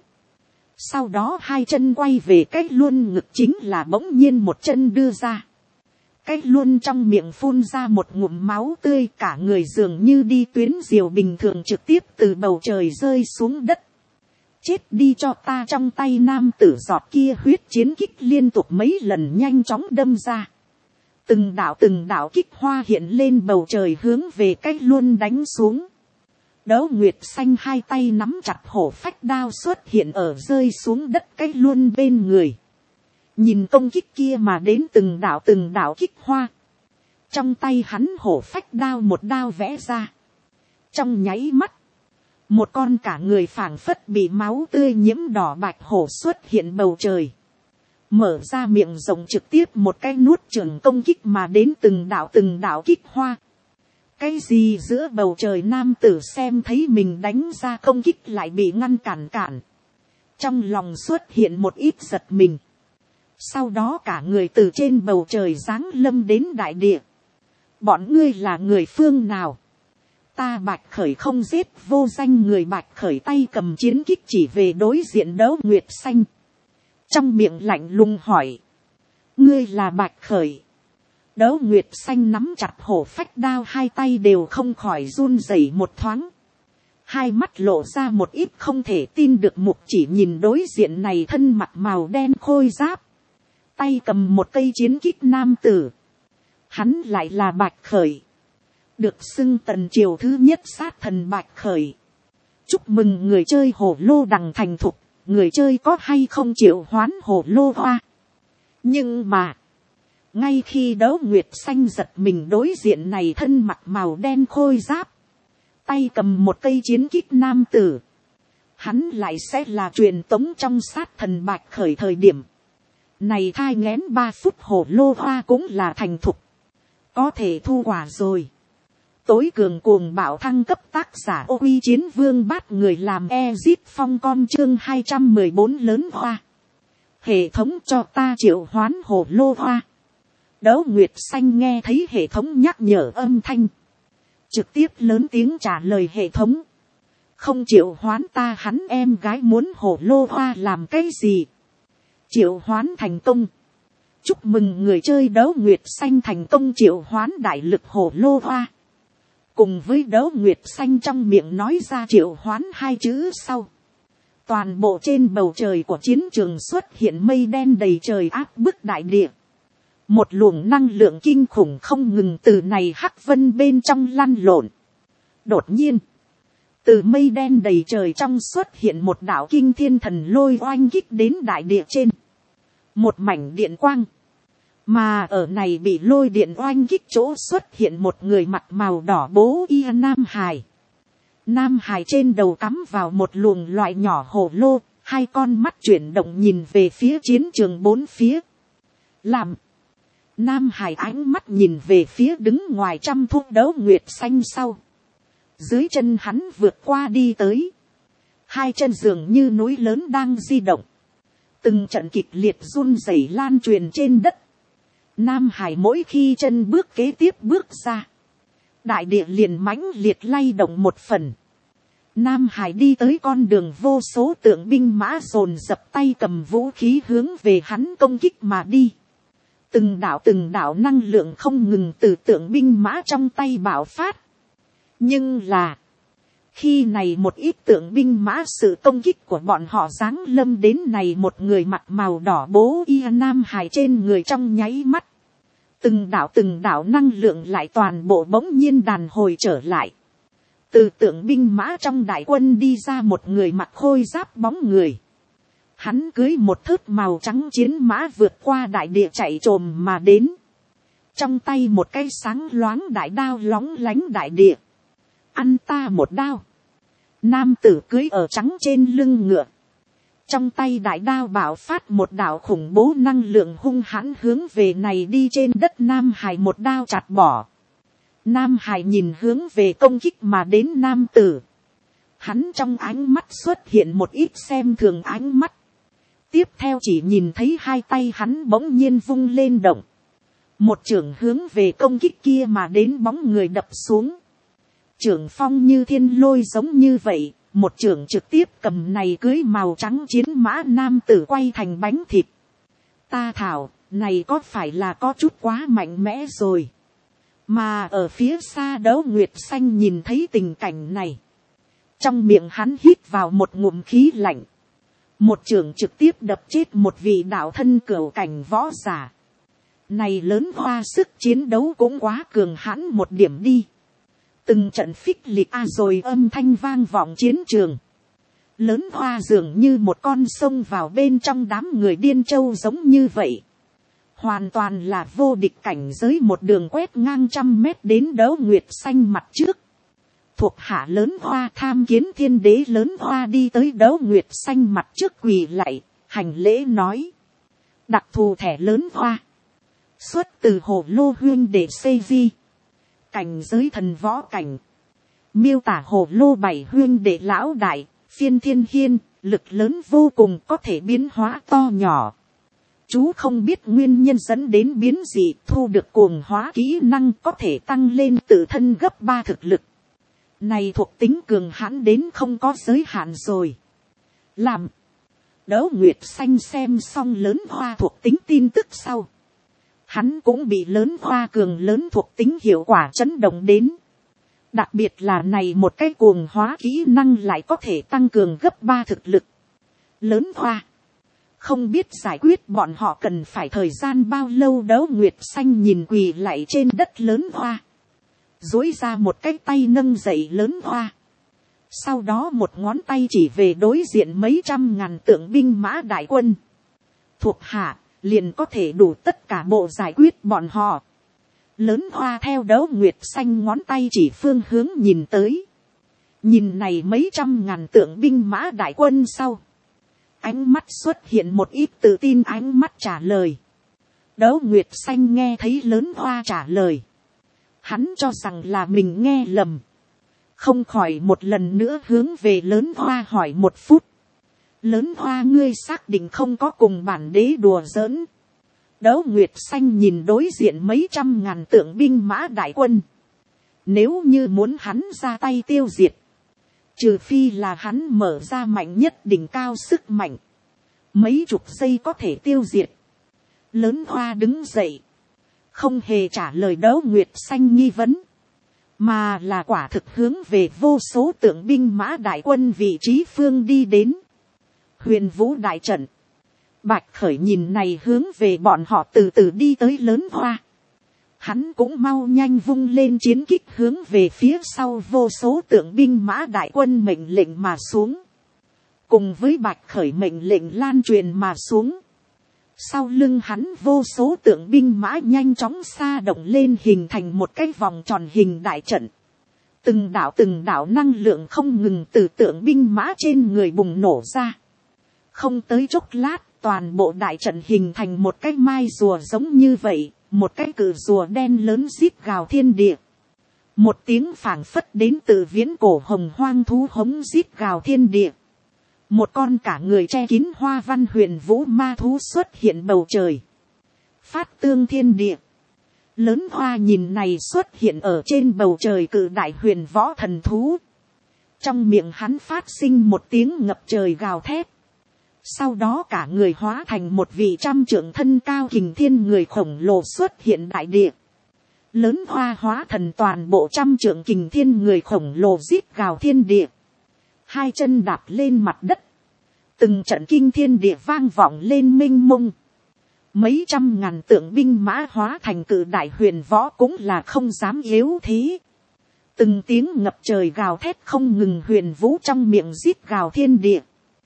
Sau đó hai chân quay về cách luôn ngực chính là bỗng nhiên một chân đưa ra. Cách luôn trong miệng phun ra một ngụm máu tươi, cả người dường như đi tuyến diều bình thường trực tiếp từ bầu trời rơi xuống đất. Chết đi cho ta, trong tay nam tử giọt kia huyết chiến kích liên tục mấy lần nhanh chóng đâm ra. Từng đạo từng đạo kích hoa hiện lên bầu trời hướng về cách luôn đánh xuống. Đấu Nguyệt Xanh hai tay nắm chặt hổ phách đao xuất hiện ở rơi xuống đất cách luôn bên người. Nhìn công kích kia mà đến từng đạo từng đạo kích hoa. Trong tay hắn hổ phách đao một đao vẽ ra. Trong nháy mắt. Một con cả người phảng phất bị máu tươi nhiễm đỏ bạch hổ xuất hiện bầu trời. Mở ra miệng rộng trực tiếp một cái nuốt chửng công kích mà đến từng đạo từng đạo kích hoa. Cái gì giữa bầu trời nam tử xem thấy mình đánh ra công kích lại bị ngăn cản cản. Trong lòng xuất hiện một ít giật mình. Sau đó cả người từ trên bầu trời giáng lâm đến đại địa. Bọn ngươi là người phương nào? Ta Bạch Khởi không giết vô danh người. Bạch Khởi tay cầm chiến kích chỉ về đối diện Đấu Nguyệt Xanh. Trong miệng lạnh lùng hỏi. Ngươi là Bạch Khởi. Đấu Nguyệt Xanh nắm chặt hổ phách đao, hai tay đều không khỏi run rẩy một thoáng. Hai mắt lộ ra một ít không thể tin được, mục chỉ nhìn đối diện này thân mặt màu đen khôi giáp. Tay cầm một cây chiến kích nam tử. Hắn lại là Bạch Khởi. Được xưng tần triều thứ nhất sát thần Bạch Khởi. Chúc mừng người chơi hổ lô đằng thành thục. Người chơi có hay không chịu hoán hổ lô hoa. Nhưng mà. Ngay khi Đấu Nguyệt Xanh giật mình đối diện này thân mặt màu đen khôi giáp. Tay cầm một cây chiến kích nam tử. Hắn lại sẽ là truyền tống trong sát thần Bạch Khởi thời điểm. Này thai nghén ba phút hổ lô hoa cũng là thành thục. Có thể thu quả rồi. Tối cường cuồng bạo thăng cấp tác giả ô uy chiến vương bát người làm Ezit phong con chương hai trăm mười bốn lớn hoa. Hệ thống cho ta triệu hoán hổ lô hoa. Đấu Nguyệt Xanh nghe thấy hệ thống nhắc nhở âm thanh. Trực tiếp lớn tiếng trả lời hệ thống. Không triệu hoán ta, hắn em gái muốn hổ lô hoa làm cái gì? Triệu hoán thành công. Chúc mừng người chơi Đấu Nguyệt Xanh thành công triệu hoán đại lực hổ lô hoa. cùng với Đấu Nguyệt Xanh trong miệng nói ra triệu hoán hai chữ sau, toàn bộ trên bầu trời của chiến trường xuất hiện mây đen đầy trời áp bức đại địa. Một luồng năng lượng kinh khủng không ngừng từ này hắc vân bên trong lăn lộn. Đột nhiên, từ mây đen đầy trời trong xuất hiện một đạo kinh thiên thần lôi oanh kích đến đại địa trên. Một mảnh điện quang. Mà ở này bị lôi điện oanh kích chỗ xuất hiện một người mặc màu đỏ bố y nam hài. Nam hài trên đầu cắm vào một luồng loại nhỏ hồ lô, hai con mắt chuyển động nhìn về phía chiến trường bốn phía. Làm. Nam hài ánh mắt nhìn về phía đứng ngoài trăm thúc Đấu Nguyệt Xanh sau. Dưới chân hắn vượt qua đi tới. Hai chân dường như núi lớn đang di động. Từng trận kịch liệt run rẩy lan truyền trên đất. Nam Hải mỗi khi chân bước kế tiếp bước ra, đại địa liền mãnh liệt lay động một phần. Nam Hải đi tới con đường, vô số tượng binh mã dồn dập tay cầm vũ khí hướng về hắn công kích mà đi. Từng đạo từng đạo năng lượng không ngừng từ tượng binh mã trong tay bạo phát. Nhưng là, khi này một ít tượng binh mã sự công kích của bọn họ giáng lâm đến này một người mặc màu đỏ bố y Nam Hải trên người trong nháy mắt. Từng đạo từng đạo năng lượng lại toàn bộ bỗng nhiên đàn hồi trở lại. Từ tượng binh mã trong đại quân đi ra một người mặc khôi giáp bóng người. Hắn cưới một thớt màu trắng chiến mã vượt qua đại địa chạy trồm mà đến. Trong tay một cây sáng loáng đại đao lóng lánh đại địa. Ăn ta một đao. Nam tử cưới ở trắng trên lưng ngựa. Trong tay đại đao bảo phát một đạo khủng bố năng lượng hung hãn hướng về này đi trên đất Nam Hải một đao chặt bỏ. Nam Hải nhìn hướng về công kích mà đến nam tử. Hắn trong ánh mắt xuất hiện một ít xem thường ánh mắt. Tiếp theo chỉ nhìn thấy hai tay hắn bỗng nhiên vung lên động. Một chưởng hướng về công kích kia mà đến bóng người đập xuống. Chưởng phong như thiên lôi giống như vậy. Một chưởng trực tiếp cầm này cưới màu trắng chiến mã nam tử quay thành bánh thịt. Ta thảo, này có phải là có chút quá mạnh mẽ rồi. Mà ở phía xa Đấu Nguyệt Xanh nhìn thấy tình cảnh này. Trong miệng hắn hít vào một ngụm khí lạnh. Một chưởng trực tiếp đập chết một vị đạo thân cửu cảnh võ giả. Này lớn hoa sức chiến đấu cũng quá cường hãn một điểm đi. Từng trận phích lịch a rồi âm thanh vang vọng chiến trường. Lớn hoa dường như một con sông vào bên trong đám người điên châu giống như vậy. Hoàn toàn là vô địch cảnh giới, một đường quét ngang trăm mét đến Đấu Nguyệt Xanh mặt trước. Thuộc hạ lớn hoa tham kiến thiên đế. Lớn hoa đi tới Đấu Nguyệt Xanh mặt trước quỳ lạy, hành lễ nói. Đặc thù thẻ lớn hoa. Xuất từ hồ lô huyên để xây vi. Cảnh giới thần võ cảnh. Miêu tả hồ lô bảy huyên đệ lão đại, phiên thiên hiên, lực lớn vô cùng, có thể biến hóa to nhỏ. Chú không biết nguyên nhân dẫn đến biến dị, thu được cuồng hóa kỹ năng có thể tăng lên tự thân gấp ba thực lực. Này thuộc tính cường hãn đến không có giới hạn rồi. Làm. Đấu Nguyệt Xanh xem xong lớn hoa thuộc tính tin tức sau. Hắn cũng bị lớn hoa cường lớn thuộc tính hiệu quả chấn động đến. Đặc biệt là này một cái cuồng hóa kỹ năng lại có thể tăng cường gấp ba thực lực. Lớn hoa. Không biết giải quyết bọn họ cần phải thời gian bao lâu. Đấu Nguyệt Xanh nhìn quỳ lạy trên đất lớn hoa. Dối ra một cái tay nâng dậy lớn hoa. Sau đó một ngón tay chỉ về đối diện mấy trăm ngàn tượng binh mã đại quân. Thuộc hạ. Liền có thể đủ tất cả bộ giải quyết bọn họ. Lớn hoa theo Đấu Nguyệt Xanh ngón tay chỉ phương hướng nhìn tới. Nhìn này mấy trăm ngàn tượng binh mã đại quân sau. Ánh mắt xuất hiện một ít tự tin ánh mắt trả lời. Đấu Nguyệt Xanh nghe thấy lớn hoa trả lời. Hắn cho rằng là mình nghe lầm. Không khỏi một lần nữa hướng về lớn hoa hỏi một phút. Lớn hoa, ngươi xác định không có cùng bản đế đùa giỡn. Đấu Nguyệt Xanh nhìn đối diện mấy trăm ngàn tượng binh mã đại quân. Nếu như muốn hắn ra tay tiêu diệt. Trừ phi là hắn mở ra mạnh nhất đỉnh cao sức mạnh. Mấy chục giây có thể tiêu diệt. Lớn hoa đứng dậy. Không hề trả lời Đấu Nguyệt Xanh nghi vấn. mà là quả thực hướng về vô số tượng binh mã đại quân vị trí phương đi đến. Huyền vũ đại trận, Bạch Khởi nhìn này hướng về bọn họ từ từ đi tới lớn hoa. Hắn cũng mau nhanh vung lên chiến kích hướng về phía sau vô số tượng binh mã đại quân mệnh lệnh mà xuống. Cùng với Bạch Khởi mệnh lệnh lan truyền mà xuống. Sau lưng hắn vô số tượng binh mã nhanh chóng xa động lên hình thành một cái vòng tròn hình đại trận. Từng đảo từng đảo năng lượng không ngừng từ tượng binh mã trên người bùng nổ ra. Không tới chốc lát, toàn bộ đại trận hình thành một cái mai rùa giống như vậy, một cái cự rùa đen lớn rít gào thiên địa. Một tiếng phảng phất đến từ viễn cổ hồng hoang thú hống rít gào thiên địa. Một con cả người che kín hoa văn huyền vũ ma thú xuất hiện bầu trời. Phát tương thiên địa. Lớn hoa nhìn này xuất hiện ở trên bầu trời cự đại huyền võ thần thú. Trong miệng hắn phát sinh một tiếng ngập trời gào thét. Sau đó cả người hóa thành một vị trăm trượng thân cao kình thiên người khổng lồ xuất hiện đại địa. Lớn hoa hóa thần toàn bộ trăm trượng kình thiên người khổng lồ rít gào thiên địa. Hai chân đạp lên mặt đất. Từng trận kinh thiên địa vang vọng lên mênh mông. Mấy trăm ngàn tượng binh mã hóa thành cự đại huyền võ cũng là không dám yếu thế. Từng tiếng ngập trời gào thét không ngừng huyền vũ trong miệng rít gào thiên địa.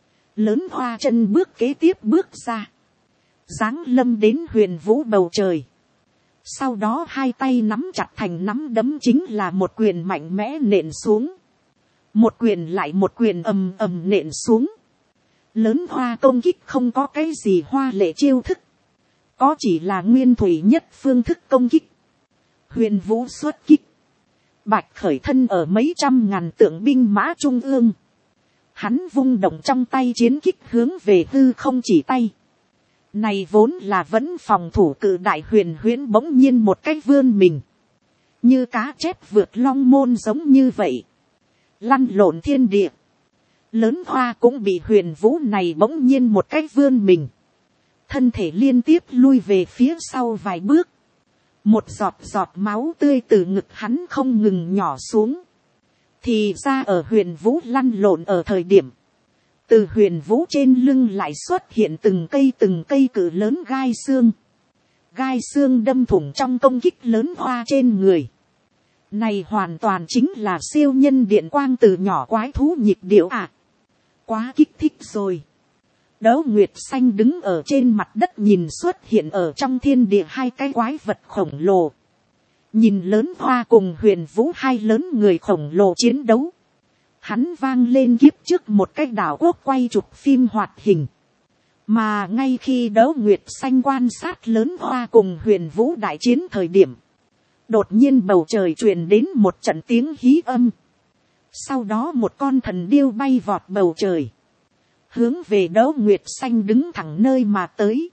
Lớn hoa chân bước kế tiếp bước ra. Giáng lâm đến huyền vũ bầu trời. Sau đó hai tay nắm chặt thành nắm đấm chính là một quyền mạnh mẽ nện xuống. Một quyền lại một quyền ầm ầm nện xuống. Lớn hoa công kích không có cái gì hoa lệ chiêu thức. Có chỉ là nguyên thủy nhất phương thức công kích. Huyền vũ xuất kích. Bạch Khởi thân ở mấy trăm ngàn tượng binh mã trung ương. Hắn vung động trong tay chiến kích hướng về hư không chỉ tay. Này vốn là vẫn phòng thủ cự đại huyền huyễn bỗng nhiên một cái vươn mình. Như cá chép vượt long môn giống như vậy. Lăn lộn thiên địa. Lớn hoa cũng bị huyền vũ này bỗng nhiên một cái vươn mình. Thân thể liên tiếp lui về phía sau vài bước. Một giọt giọt máu tươi từ ngực hắn không ngừng nhỏ xuống. Thì ra ở huyền vũ lăn lộn ở thời điểm. Từ huyền vũ trên lưng lại xuất hiện từng cây từng cây cự lớn gai xương. Gai xương đâm thủng trong công kích lớn hoa trên người. Này hoàn toàn chính là siêu nhân điện quang từ nhỏ quái thú nhịp điệu à. Quá kích thích rồi. Đấu Nguyệt Xanh đứng ở trên mặt đất nhìn xuất hiện ở trong thiên địa hai cái quái vật khổng lồ. Nhìn lớn hoa cùng huyền vũ hai lớn người khổng lồ chiến đấu. Hắn vang lên kiếp trước một cái đảo quốc quay chụp phim hoạt hình. Mà ngay khi Đấu Nguyệt Xanh quan sát lớn hoa cùng huyền vũ đại chiến thời điểm. Đột nhiên bầu trời truyền đến một trận tiếng hí âm. Sau đó một con thần điêu bay vọt bầu trời. Hướng về Đấu Nguyệt Xanh đứng thẳng nơi mà tới.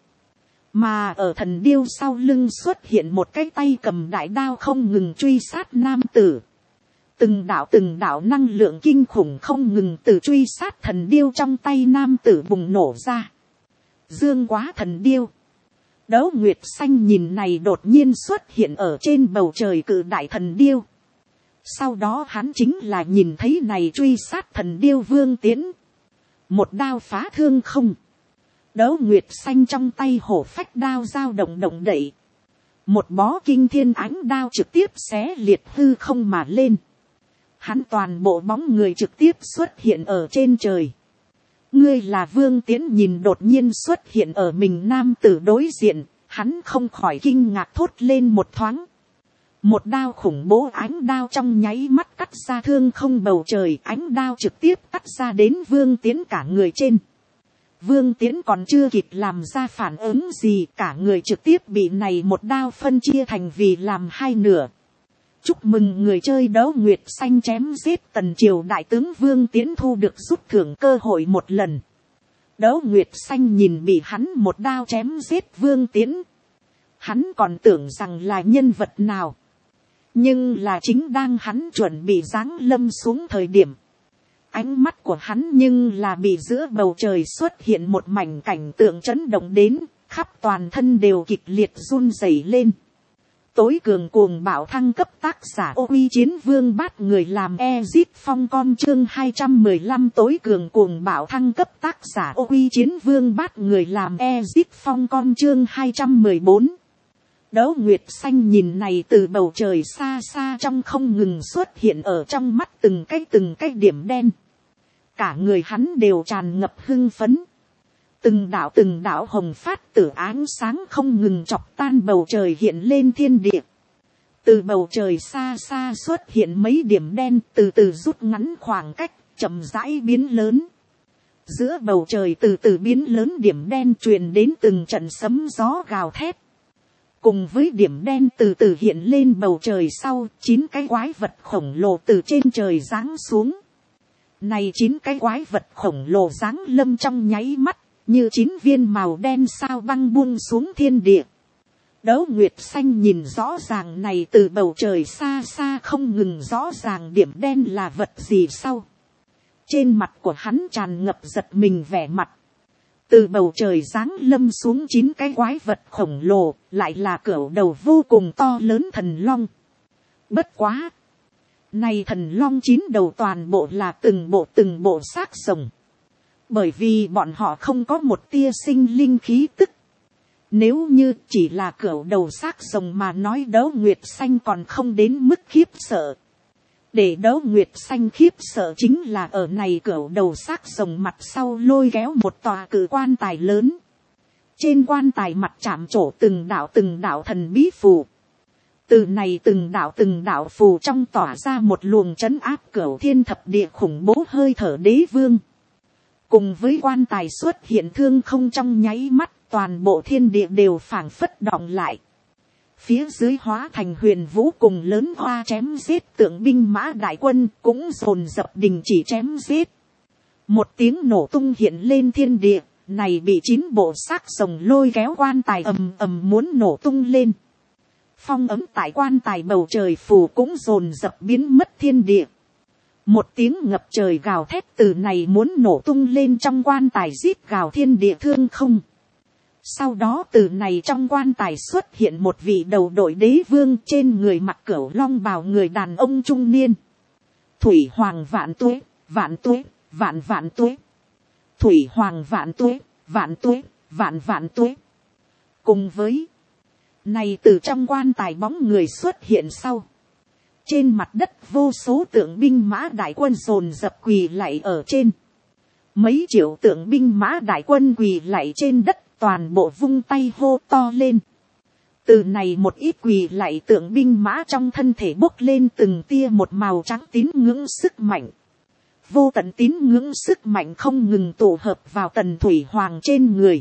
Mà ở thần điêu sau lưng xuất hiện một cái tay cầm đại đao không ngừng truy sát nam tử. Từng đạo từng đạo năng lượng kinh khủng không ngừng từ truy sát thần điêu trong tay nam tử bùng nổ ra. Dương quá thần điêu. Đấu Nguyệt Xanh nhìn này đột nhiên xuất hiện ở trên bầu trời cự đại thần điêu. Sau đó hắn chính là nhìn thấy này truy sát thần điêu Vương Tiễn. Một đao phá thương không. Đấu Nguyệt Xanh trong tay hổ phách đao dao động động đậy. Một bó kinh thiên ánh đao trực tiếp xé liệt hư không mà lên. Hắn toàn bộ bóng người trực tiếp xuất hiện ở trên trời. Ngươi là Vương Tiễn nhìn đột nhiên xuất hiện ở mình nam tử đối diện. Hắn không khỏi kinh ngạc thốt lên một thoáng. Một đao khủng bố ánh đao trong nháy mắt cắt ra thương không bầu trời. Ánh đao trực tiếp cắt ra đến Vương Tiễn cả người trên. Vương Tiễn còn chưa kịp làm ra phản ứng gì, cả người trực tiếp bị này một đao phân chia thành vì làm hai nửa. Chúc mừng người chơi Đấu Nguyệt Xanh chém giết Tần Triều đại tướng Vương Tiễn thu được rút thưởng cơ hội một lần. Đấu Nguyệt Xanh nhìn bị hắn một đao chém giết Vương Tiễn. Hắn còn tưởng rằng là nhân vật nào. Nhưng là chính đang hắn chuẩn bị giáng lâm xuống thời điểm. Ánh mắt của hắn nhưng là bị giữa bầu trời xuất hiện một mảnh cảnh tượng chấn động đến, khắp toàn thân đều kịch liệt run rẩy lên. tối cường cuồng bạo thăng cấp tác giả ô uy chiến vương bát người làm Ezit phong con chương hai trăm mười lăm tối cường cuồng bạo thăng cấp tác giả ô uy chiến vương bát người làm Ezit phong con chương hai trăm mười bốn. Đấu Nguyệt Xanh nhìn này từ bầu trời xa xa trong không ngừng xuất hiện ở trong mắt từng cái từng cái điểm đen. Cả người hắn đều tràn ngập hưng phấn. Từng đạo từng đạo hồng phát tử ánh sáng không ngừng chọc tan bầu trời hiện lên thiên địa. Từ bầu trời xa xa xuất hiện mấy điểm đen từ từ rút ngắn khoảng cách, chậm rãi biến lớn. Giữa bầu trời từ từ biến lớn điểm đen truyền đến từng trận sấm gió gào thét. Cùng với điểm đen từ từ hiện lên bầu trời sau, chín cái quái vật khổng lồ từ trên trời giáng xuống. Này chín cái quái vật khổng lồ giáng lâm trong nháy mắt, như chín viên màu đen sao băng buông xuống thiên địa. Đấu Nguyệt Xanh nhìn rõ ràng này từ bầu trời xa xa không ngừng rõ ràng điểm đen là vật gì sau. Trên mặt của hắn tràn ngập giật mình vẻ mặt. Từ bầu trời giáng lâm xuống chín cái quái vật khổng lồ, lại là cửu đầu vô cùng to lớn thần long. Bất quá! Này thần long chín đầu toàn bộ là từng bộ từng bộ xác rồng. Bởi vì bọn họ không có một tia sinh linh khí tức. Nếu như chỉ là cửu đầu xác rồng mà nói Đấu Nguyệt Xanh còn không đến mức khiếp sợ. Để Đấu Nguyệt Xanh khiếp sợ chính là ở này cửu đầu xác rồng mặt sau lôi kéo một tòa cử quan tài lớn. Trên quan tài mặt chạm trổ từng đạo từng đạo thần bí phù. Từ này từng đạo từng đạo phù trong tỏa ra một luồng trấn áp cửu thiên thập địa khủng bố hơi thở đế vương. Cùng với quan tài xuất hiện thương không trong nháy mắt, toàn bộ thiên địa đều phảng phất đọng lại. Phía dưới hóa thành huyền vũ cùng lớn hoa chém giết tượng binh mã đại quân cũng dồn dập đình chỉ chém giết. Một tiếng nổ tung hiện lên thiên địa, này bị chín bộ xác rồng lôi kéo quan tài ầm ầm muốn nổ tung lên. Phong ấm tại quan tài bầu trời phù cũng dồn dập biến mất thiên địa. Một tiếng ngập trời gào thét từ này muốn nổ tung lên trong quan tài rít gào thiên địa thương không. Sau đó từ này trong quan tài xuất hiện một vị đầu đội đế vương trên người mặc cửu long bào người đàn ông trung niên. Thủy Hoàng vạn tuế, vạn tuế, vạn vạn tuế. Thủy Hoàng vạn tuế, vạn tuế, vạn vạn tuế. Cùng với này từ trong quan tài bóng người xuất hiện sau. Trên mặt đất vô số tượng binh mã đại quân dồn dập quỳ lạy ở trên. Mấy triệu tượng binh mã đại quân quỳ lạy trên đất toàn bộ vung tay hô to lên. Từ này một ít quỳ lạy tượng binh mã trong thân thể bốc lên từng tia một màu trắng tín ngưỡng sức mạnh. Vô tận tín ngưỡng sức mạnh không ngừng tụ hợp vào Tần Thủy Hoàng trên người.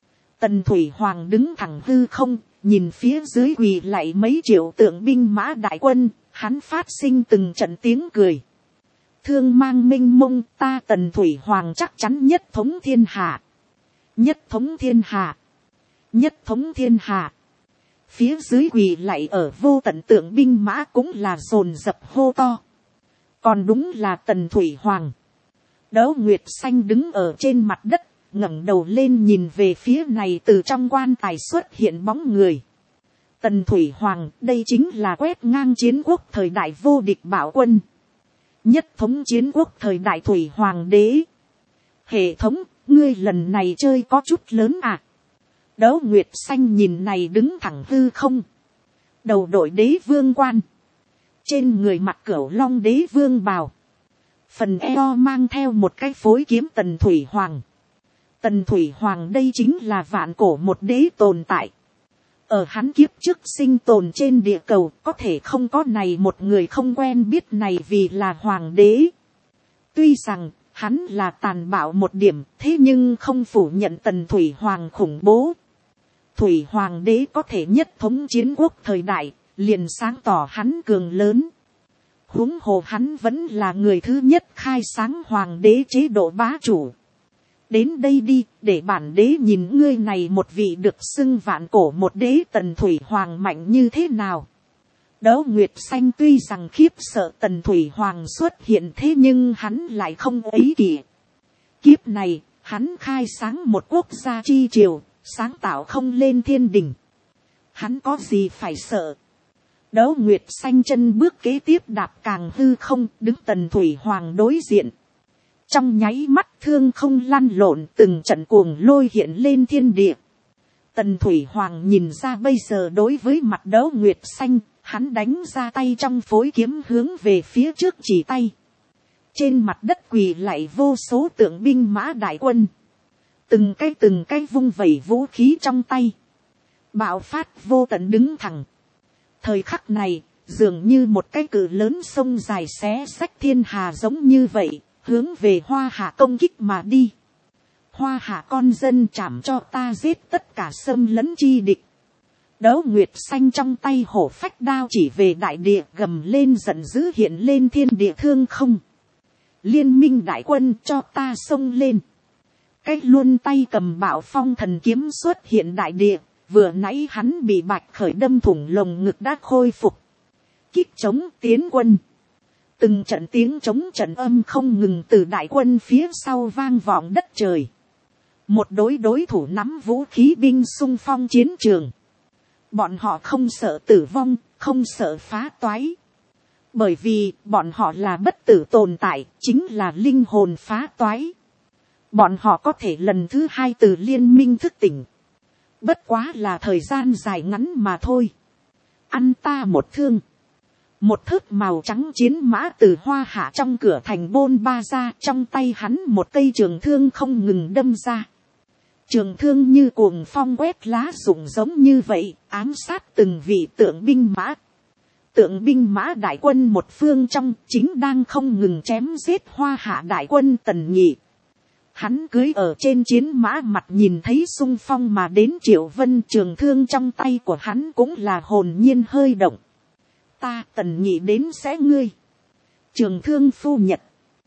Tần Thủy Hoàng đứng thẳng hư không, nhìn phía dưới quỳ lạy mấy triệu tượng binh mã đại quân. Hắn phát sinh từng trận tiếng cười. Thương mang minh mông ta Tần Thủy Hoàng chắc chắn nhất thống thiên hạ. Nhất thống thiên hạ. Nhất thống thiên hạ. Phía dưới quỳ lạy ở vô tận tượng binh mã cũng là dồn dập hô to. Còn đúng là Tần Thủy Hoàng. Đấu Nguyệt Xanh đứng ở trên mặt đất, ngẩng đầu lên nhìn về phía này từ trong quan tài xuất hiện bóng người. Tần Thủy Hoàng, đây chính là quét ngang chiến quốc thời đại vô địch bảo quân. Nhất thống chiến quốc thời đại Thủy Hoàng đế. Hệ thống, ngươi lần này chơi có chút lớn à? Đấu Nguyệt Xanh nhìn này đứng thẳng hư không. Đầu đội đế vương quan. Trên người mặc cửu long đế vương bào. Phần eo mang theo một cái phối kiếm Tần Thủy Hoàng. Tần Thủy Hoàng đây chính là vạn cổ một đế tồn tại. Ở hắn kiếp trước sinh tồn trên địa cầu có thể không có này một người không quen biết này vì là hoàng đế. Tuy rằng hắn là tàn bạo một điểm thế nhưng không phủ nhận Tần Thủy Hoàng khủng bố. Thủy Hoàng đế có thể nhất thống chiến quốc thời đại liền sáng tỏ hắn cường lớn. Huống hồ hắn vẫn là người thứ nhất khai sáng hoàng đế chế độ bá chủ. Đến đây đi, để bản đế nhìn ngươi này một vị được xưng vạn cổ một đế Tần Thủy Hoàng mạnh như thế nào. Đấu Nguyệt Xanh tuy rằng khiếp sợ Tần Thủy Hoàng xuất hiện thế nhưng hắn lại không ấy kỷ. Kiếp này, hắn khai sáng một quốc gia chi triều, sáng tạo không lên thiên đình. Hắn có gì phải sợ. Đấu Nguyệt Xanh chân bước kế tiếp đạp càng hư không, đứng Tần Thủy Hoàng đối diện. Trong nháy mắt thương không lăn lộn, từng trận cuồng lôi hiện lên thiên địa. Tần Thủy Hoàng nhìn ra bây giờ đối với mặt Đấu Nguyệt Xanh, hắn đánh ra tay trong phối kiếm hướng về phía trước chỉ tay. Trên mặt đất quỳ lạy vô số tượng binh mã đại quân. Từng cái từng cái vung vẩy vũ khí trong tay. Bạo phát vô tận đứng thẳng. Thời khắc này, dường như một cái cự lớn sông dài xé xách thiên hà giống như vậy, hướng về Hoa Hạ công kích mà đi. Hoa Hạ con dân chảm cho ta giết tất cả xâm lấn chi địch. Đấu Nguyệt Xanh trong tay hổ phách đao chỉ về đại địa, gầm lên giận dữ hiện lên thiên địa thương không. Liên minh đại quân cho ta xông lên. Cách luôn tay cầm Bạo Phong thần kiếm xuất hiện đại địa, vừa nãy hắn bị Bạch Khởi đâm thủng lồng ngực đã khôi phục. Kích chống tiến quân. Từng trận tiếng chống trận âm không ngừng từ đại quân phía sau vang vọng đất trời. Một đối đối thủ nắm vũ khí binh xung phong chiến trường. Bọn họ không sợ tử vong, không sợ phá toái. Bởi vì bọn họ là bất tử tồn tại, chính là linh hồn phá toái. Bọn họ có thể lần thứ hai từ liên minh thức tỉnh. Bất quá là thời gian dài ngắn mà thôi. Ăn ta một thương. Một thớt màu trắng chiến mã từ Hoa Hạ trong cửa thành bôn ba ra, trong tay hắn một cây trường thương không ngừng đâm ra. Trường thương như cuồng phong quét lá rụng giống như vậy, ám sát từng vị tượng binh mã. Tượng binh mã đại quân một phương trong chính đang không ngừng chém giết Hoa Hạ đại quân Tần Nhị. Hắn cưới ở trên chiến mã mặt nhìn thấy xung phong mà đến Triệu Vân, trường thương trong tay của hắn cũng là hồn nhiên hơi động. Ta Tần Nhị đến sẽ ngươi. Trường thương phu nhật.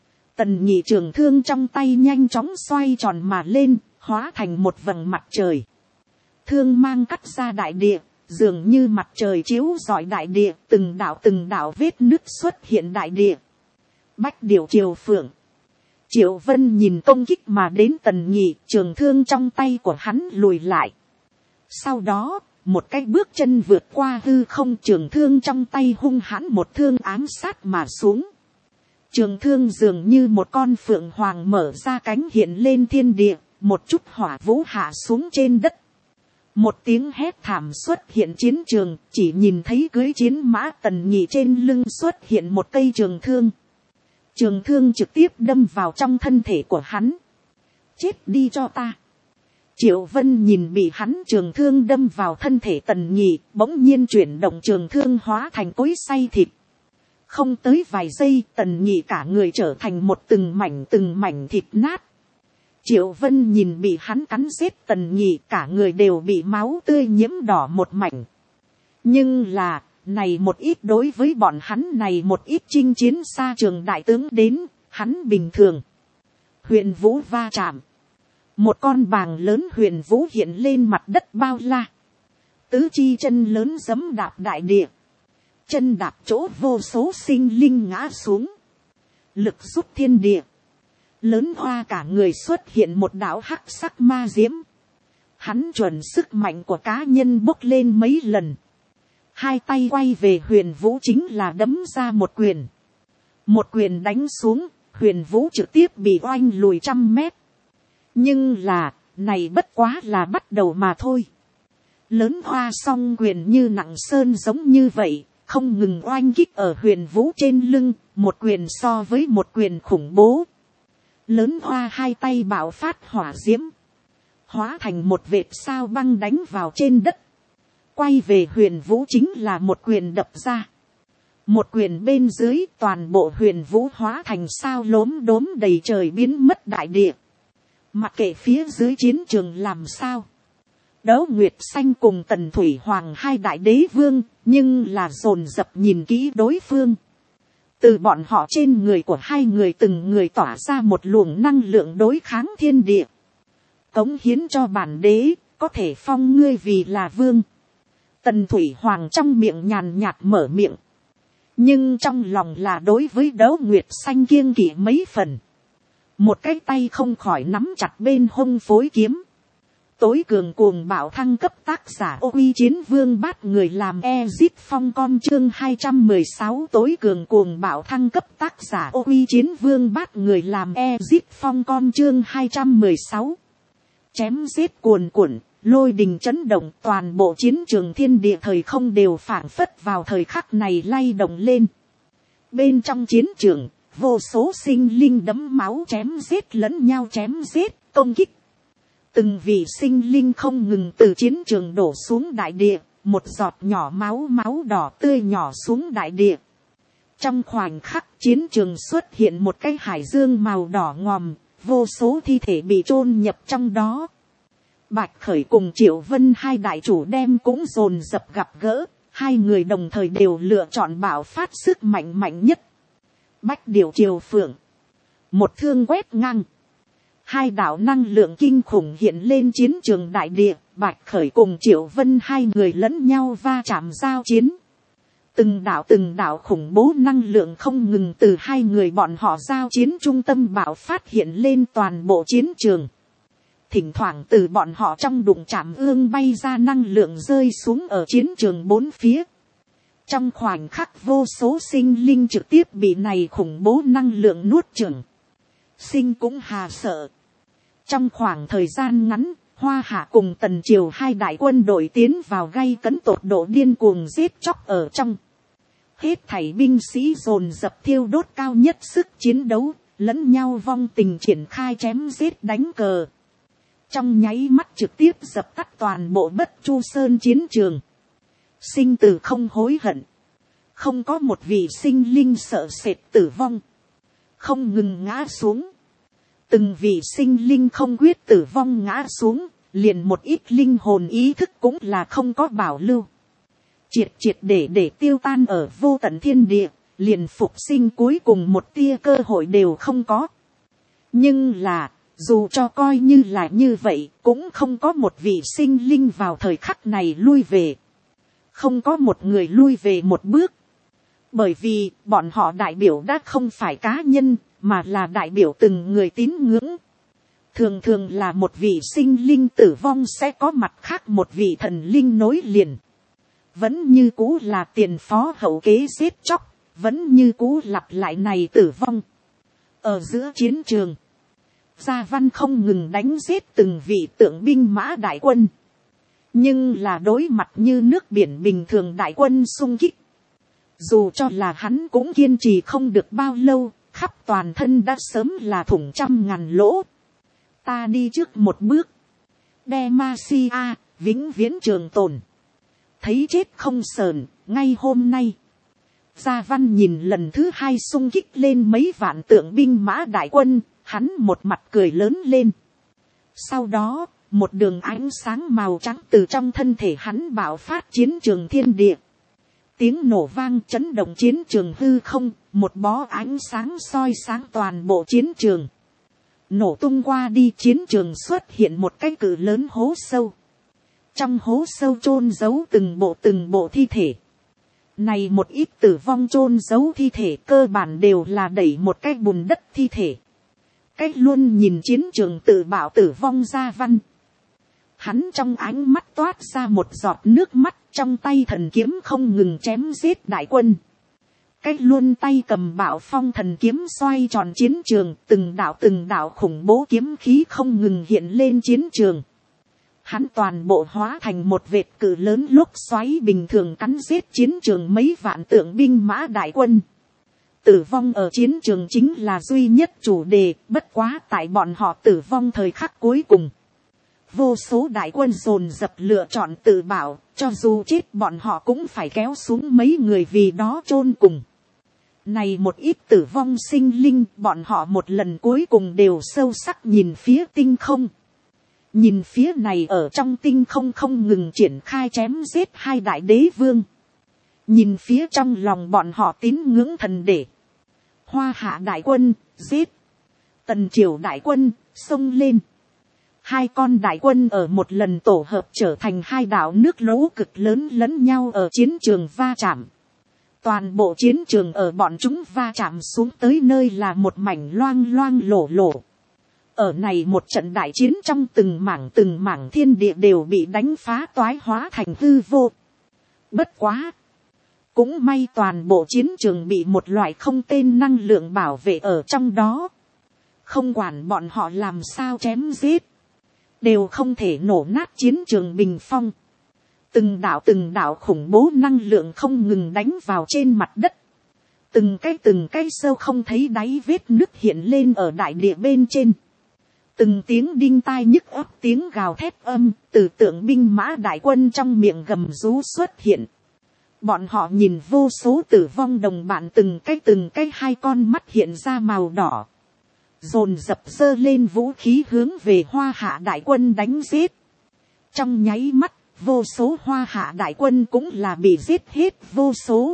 Tần Nhị trường thương trong tay nhanh chóng xoay tròn mà lên, hóa thành một vầng mặt trời. Thương mang cắt ra đại địa, dường như mặt trời chiếu rọi đại địa, từng đạo từng đạo vết nứt xuất hiện đại địa. Bách Điểu Triều Phượng. Triệu Vân nhìn công kích mà đến Tần Nhị, trường thương trong tay của hắn lùi lại. Sau đó, một cái bước chân vượt qua hư không, trường thương trong tay hung hãn một thương ám sát mà xuống. Trường thương dường như một con phượng hoàng mở ra cánh hiện lên thiên địa, một chút hỏa vũ hạ xuống trên đất. Một tiếng hét thảm xuất hiện chiến trường, chỉ nhìn thấy cưới chiến mã Tần Nhị trên lưng xuất hiện một cây trường thương. Trường thương trực tiếp đâm vào trong thân thể của hắn. Chết đi cho ta. Triệu Vân nhìn bị hắn trường thương đâm vào thân thể Tần Nhị, bỗng nhiên chuyển động trường thương hóa thành cối xay thịt. Không tới vài giây, Tần Nhị cả người trở thành một từng mảnh từng mảnh thịt nát. Triệu Vân nhìn bị hắn cắn giết Tần Nhị, cả người đều bị máu tươi nhiễm đỏ một mảnh. Nhưng là, này một ít đối với bọn hắn này một ít chinh chiến xa trường đại tướng đến, hắn bình thường. Huyền vũ va chạm. Một con bàng lớn huyền vũ hiện lên mặt đất bao la. Tứ chi chân lớn giẫm đạp đại địa. Chân đạp chỗ vô số sinh linh ngã xuống. Lực rút thiên địa. Lớn hoa cả người xuất hiện một đạo hắc sắc ma diễm. Hắn chuẩn sức mạnh của cá nhân bốc lên mấy lần. Hai tay quay về huyền vũ chính là đấm ra một quyền. Một quyền đánh xuống, huyền vũ trực tiếp bị oanh lùi trăm mét. Nhưng là, này bất quá là bắt đầu mà thôi. Lớn hoa song quyền như nặng sơn giống như vậy, không ngừng oanh kích ở huyền vũ trên lưng, một quyền so với một quyền khủng bố. Lớn hoa hai tay bạo phát hỏa diễm, hóa thành một vệt sao băng đánh vào trên đất. Quay về huyền vũ chính là một quyền đập ra. Một quyền bên dưới toàn bộ huyền vũ hóa thành sao lốm đốm đầy trời biến mất đại địa. Mặc kệ phía dưới chiến trường làm sao. Đấu Nguyệt Xanh cùng Tần Thủy Hoàng hai đại đế vương, nhưng là dồn dập nhìn kỹ đối phương. Từ bọn họ trên người của hai người từng người tỏa ra một luồng năng lượng đối kháng thiên địa. Cống hiến cho bản đế, có thể phong ngươi vì là vương. Tần Thủy Hoàng trong miệng nhàn nhạt mở miệng. Nhưng trong lòng là đối với Đấu Nguyệt Xanh kiêng kỵ mấy phần. Một cái tay không khỏi nắm chặt bên hông phối kiếm. Tối cường cuồng bạo thăng cấp, tác giả Ô Uy Chiến Vương Bát người làm Ezit Phong con chương hai trăm mười sáu. Tối cường cuồng bạo thăng cấp, tác giả Ô Uy Chiến Vương Bát người làm Ezit Phong con chương hai trăm mười sáu. Chém giết cuồn cuộn, lôi đình chấn động, toàn bộ chiến trường thiên địa thời không đều phảng phất vào thời khắc này lay động lên. Bên trong chiến trường, vô số sinh linh đẫm máu chém giết lẫn nhau, chém giết, công kích. Từng vị sinh linh không ngừng từ chiến trường đổ xuống đại địa, một giọt nhỏ máu máu đỏ tươi nhỏ xuống đại địa. Trong khoảnh khắc chiến trường xuất hiện một cái hải dương màu đỏ ngòm, vô số thi thể bị chôn nhập trong đó. Bạch Khởi cùng Triệu Vân hai đại chủ đem cũng dồn dập gặp gỡ, hai người đồng thời đều lựa chọn bạo phát sức mạnh mạnh nhất. Bách Điểu Triều Phượng, một thương quét ngang. Hai đạo năng lượng kinh khủng hiện lên chiến trường đại địa, Bạch Khởi cùng Triệu Vân hai người lẫn nhau va chạm giao chiến. Từng đạo từng đạo khủng bố năng lượng không ngừng từ hai người bọn họ giao chiến trung tâm bạo phát hiện lên toàn bộ chiến trường. Thỉnh thoảng từ bọn họ trong đụng chạm ương bay ra năng lượng rơi xuống ở chiến trường bốn phía. Trong khoảnh khắc vô số sinh linh trực tiếp bị này khủng bố năng lượng nuốt chửng. Sinh cũng hà sợ. Trong khoảng thời gian ngắn, Hoa Hạ cùng Tần Triều hai đại quân đội tiến vào gay cấn tột độ điên cuồng giết chóc ở trong. Hết thảy binh sĩ dồn dập thiêu đốt cao nhất sức chiến đấu, lẫn nhau vong tình triển khai chém giết đánh cờ. Trong nháy mắt trực tiếp dập tắt toàn bộ Bất Chu Sơn chiến trường. Sinh tử không hối hận. Không có một vị sinh linh sợ sệt tử vong. Không ngừng ngã xuống. Từng vị sinh linh không quyết tử vong ngã xuống, liền một ít linh hồn ý thức cũng là không có bảo lưu. Triệt triệt để để tiêu tan ở vô tận thiên địa, liền phục sinh cuối cùng một tia cơ hội đều không có. Nhưng là, dù cho coi như là như vậy, cũng không có một vị sinh linh vào thời khắc này lui về. Không có một người lui về một bước. Bởi vì, bọn họ đại biểu đã không phải cá nhân, mà là đại biểu từng người tín ngưỡng. Thường thường là một vị sinh linh tử vong sẽ có mặt khác một vị thần linh nối liền. Vẫn như cũ là tiền phó hậu kế giết chóc, vẫn như cũ lặp lại này tử vong. Ở giữa chiến trường, Gia Văn không ngừng đánh giết từng vị tượng binh mã đại quân. Nhưng là đối mặt như nước biển bình thường đại quân xung kích. Dù cho là hắn cũng kiên trì không được bao lâu, khắp toàn thân đã sớm là thủng trăm ngàn lỗ. Ta đi trước một bước. Demacia, vĩnh viễn trường tồn. Thấy chết không sờn, ngay hôm nay. Gia Văn nhìn lần thứ hai xung kích lên mấy vạn tượng binh mã đại quân, hắn một mặt cười lớn lên. Sau đó, một đường ánh sáng màu trắng từ trong thân thể hắn bạo phát chiến trường thiên địa. Tiếng nổ vang chấn động chiến trường hư không, một bó ánh sáng soi sáng toàn bộ chiến trường. Nổ tung qua đi, chiến trường xuất hiện một cái cự lớn hố sâu. Trong hố sâu chôn giấu từng bộ từng bộ thi thể. Này một ít tử vong chôn giấu thi thể cơ bản đều là đẩy một cái bùn đất thi thể. Cách luôn nhìn chiến trường tự bảo tử vong Gia Văn. Hắn trong ánh mắt toát ra một giọt nước mắt, trong tay thần kiếm không ngừng chém giết đại quân. Cách luôn tay cầm Bạo Phong thần kiếm xoay tròn chiến trường, từng đạo từng đạo khủng bố kiếm khí không ngừng hiện lên chiến trường. Hắn toàn bộ hóa thành một vệt cự lớn lốc xoáy bình thường cắn giết chiến trường mấy vạn tượng binh mã đại quân. Tử vong ở chiến trường chính là duy nhất chủ đề, bất quá tại bọn họ tử vong thời khắc cuối cùng. Vô số đại quân dồn dập lựa chọn tự bảo, cho dù chết bọn họ cũng phải kéo xuống mấy người vì đó chôn cùng. Này một ít tử vong sinh linh, bọn họ một lần cuối cùng đều sâu sắc nhìn phía tinh không. Nhìn phía này ở trong tinh không không ngừng triển khai chém giết hai đại đế vương. Nhìn phía trong lòng bọn họ tín ngưỡng thần để. Hoa Hạ đại quân, giết. Tần Triều đại quân, xông lên. Hai con đại quân ở một lần tổ hợp trở thành hai đảo nước lũ cực lớn lẫn nhau ở chiến trường va chạm. Toàn bộ chiến trường ở bọn chúng va chạm xuống tới nơi là một mảnh loang loang lổ lổ. Ở này một trận đại chiến trong từng mảng từng mảng thiên địa đều bị đánh phá toái hóa thành hư vô. Bất quá. Cũng may toàn bộ chiến trường bị một loại không tên năng lượng bảo vệ ở trong đó. Không quản bọn họ làm sao chém giết. Đều không thể nổ nát chiến trường bình phong. Từng đạo từng đạo khủng bố năng lượng không ngừng đánh vào trên mặt đất. Từng cái từng cái sâu không thấy đáy vết nứt hiện lên ở đại địa bên trên. Từng tiếng đinh tai nhức óc tiếng gào thét âm từ tượng binh mã đại quân trong miệng gầm rú xuất hiện. Bọn họ nhìn vô số tử vong đồng bạn từng cái từng cái hai con mắt hiện ra màu đỏ. Dồn dập giơ lên vũ khí hướng về Hoa Hạ đại quân đánh giết. Trong nháy mắt, vô số Hoa Hạ đại quân cũng là bị giết hết vô số.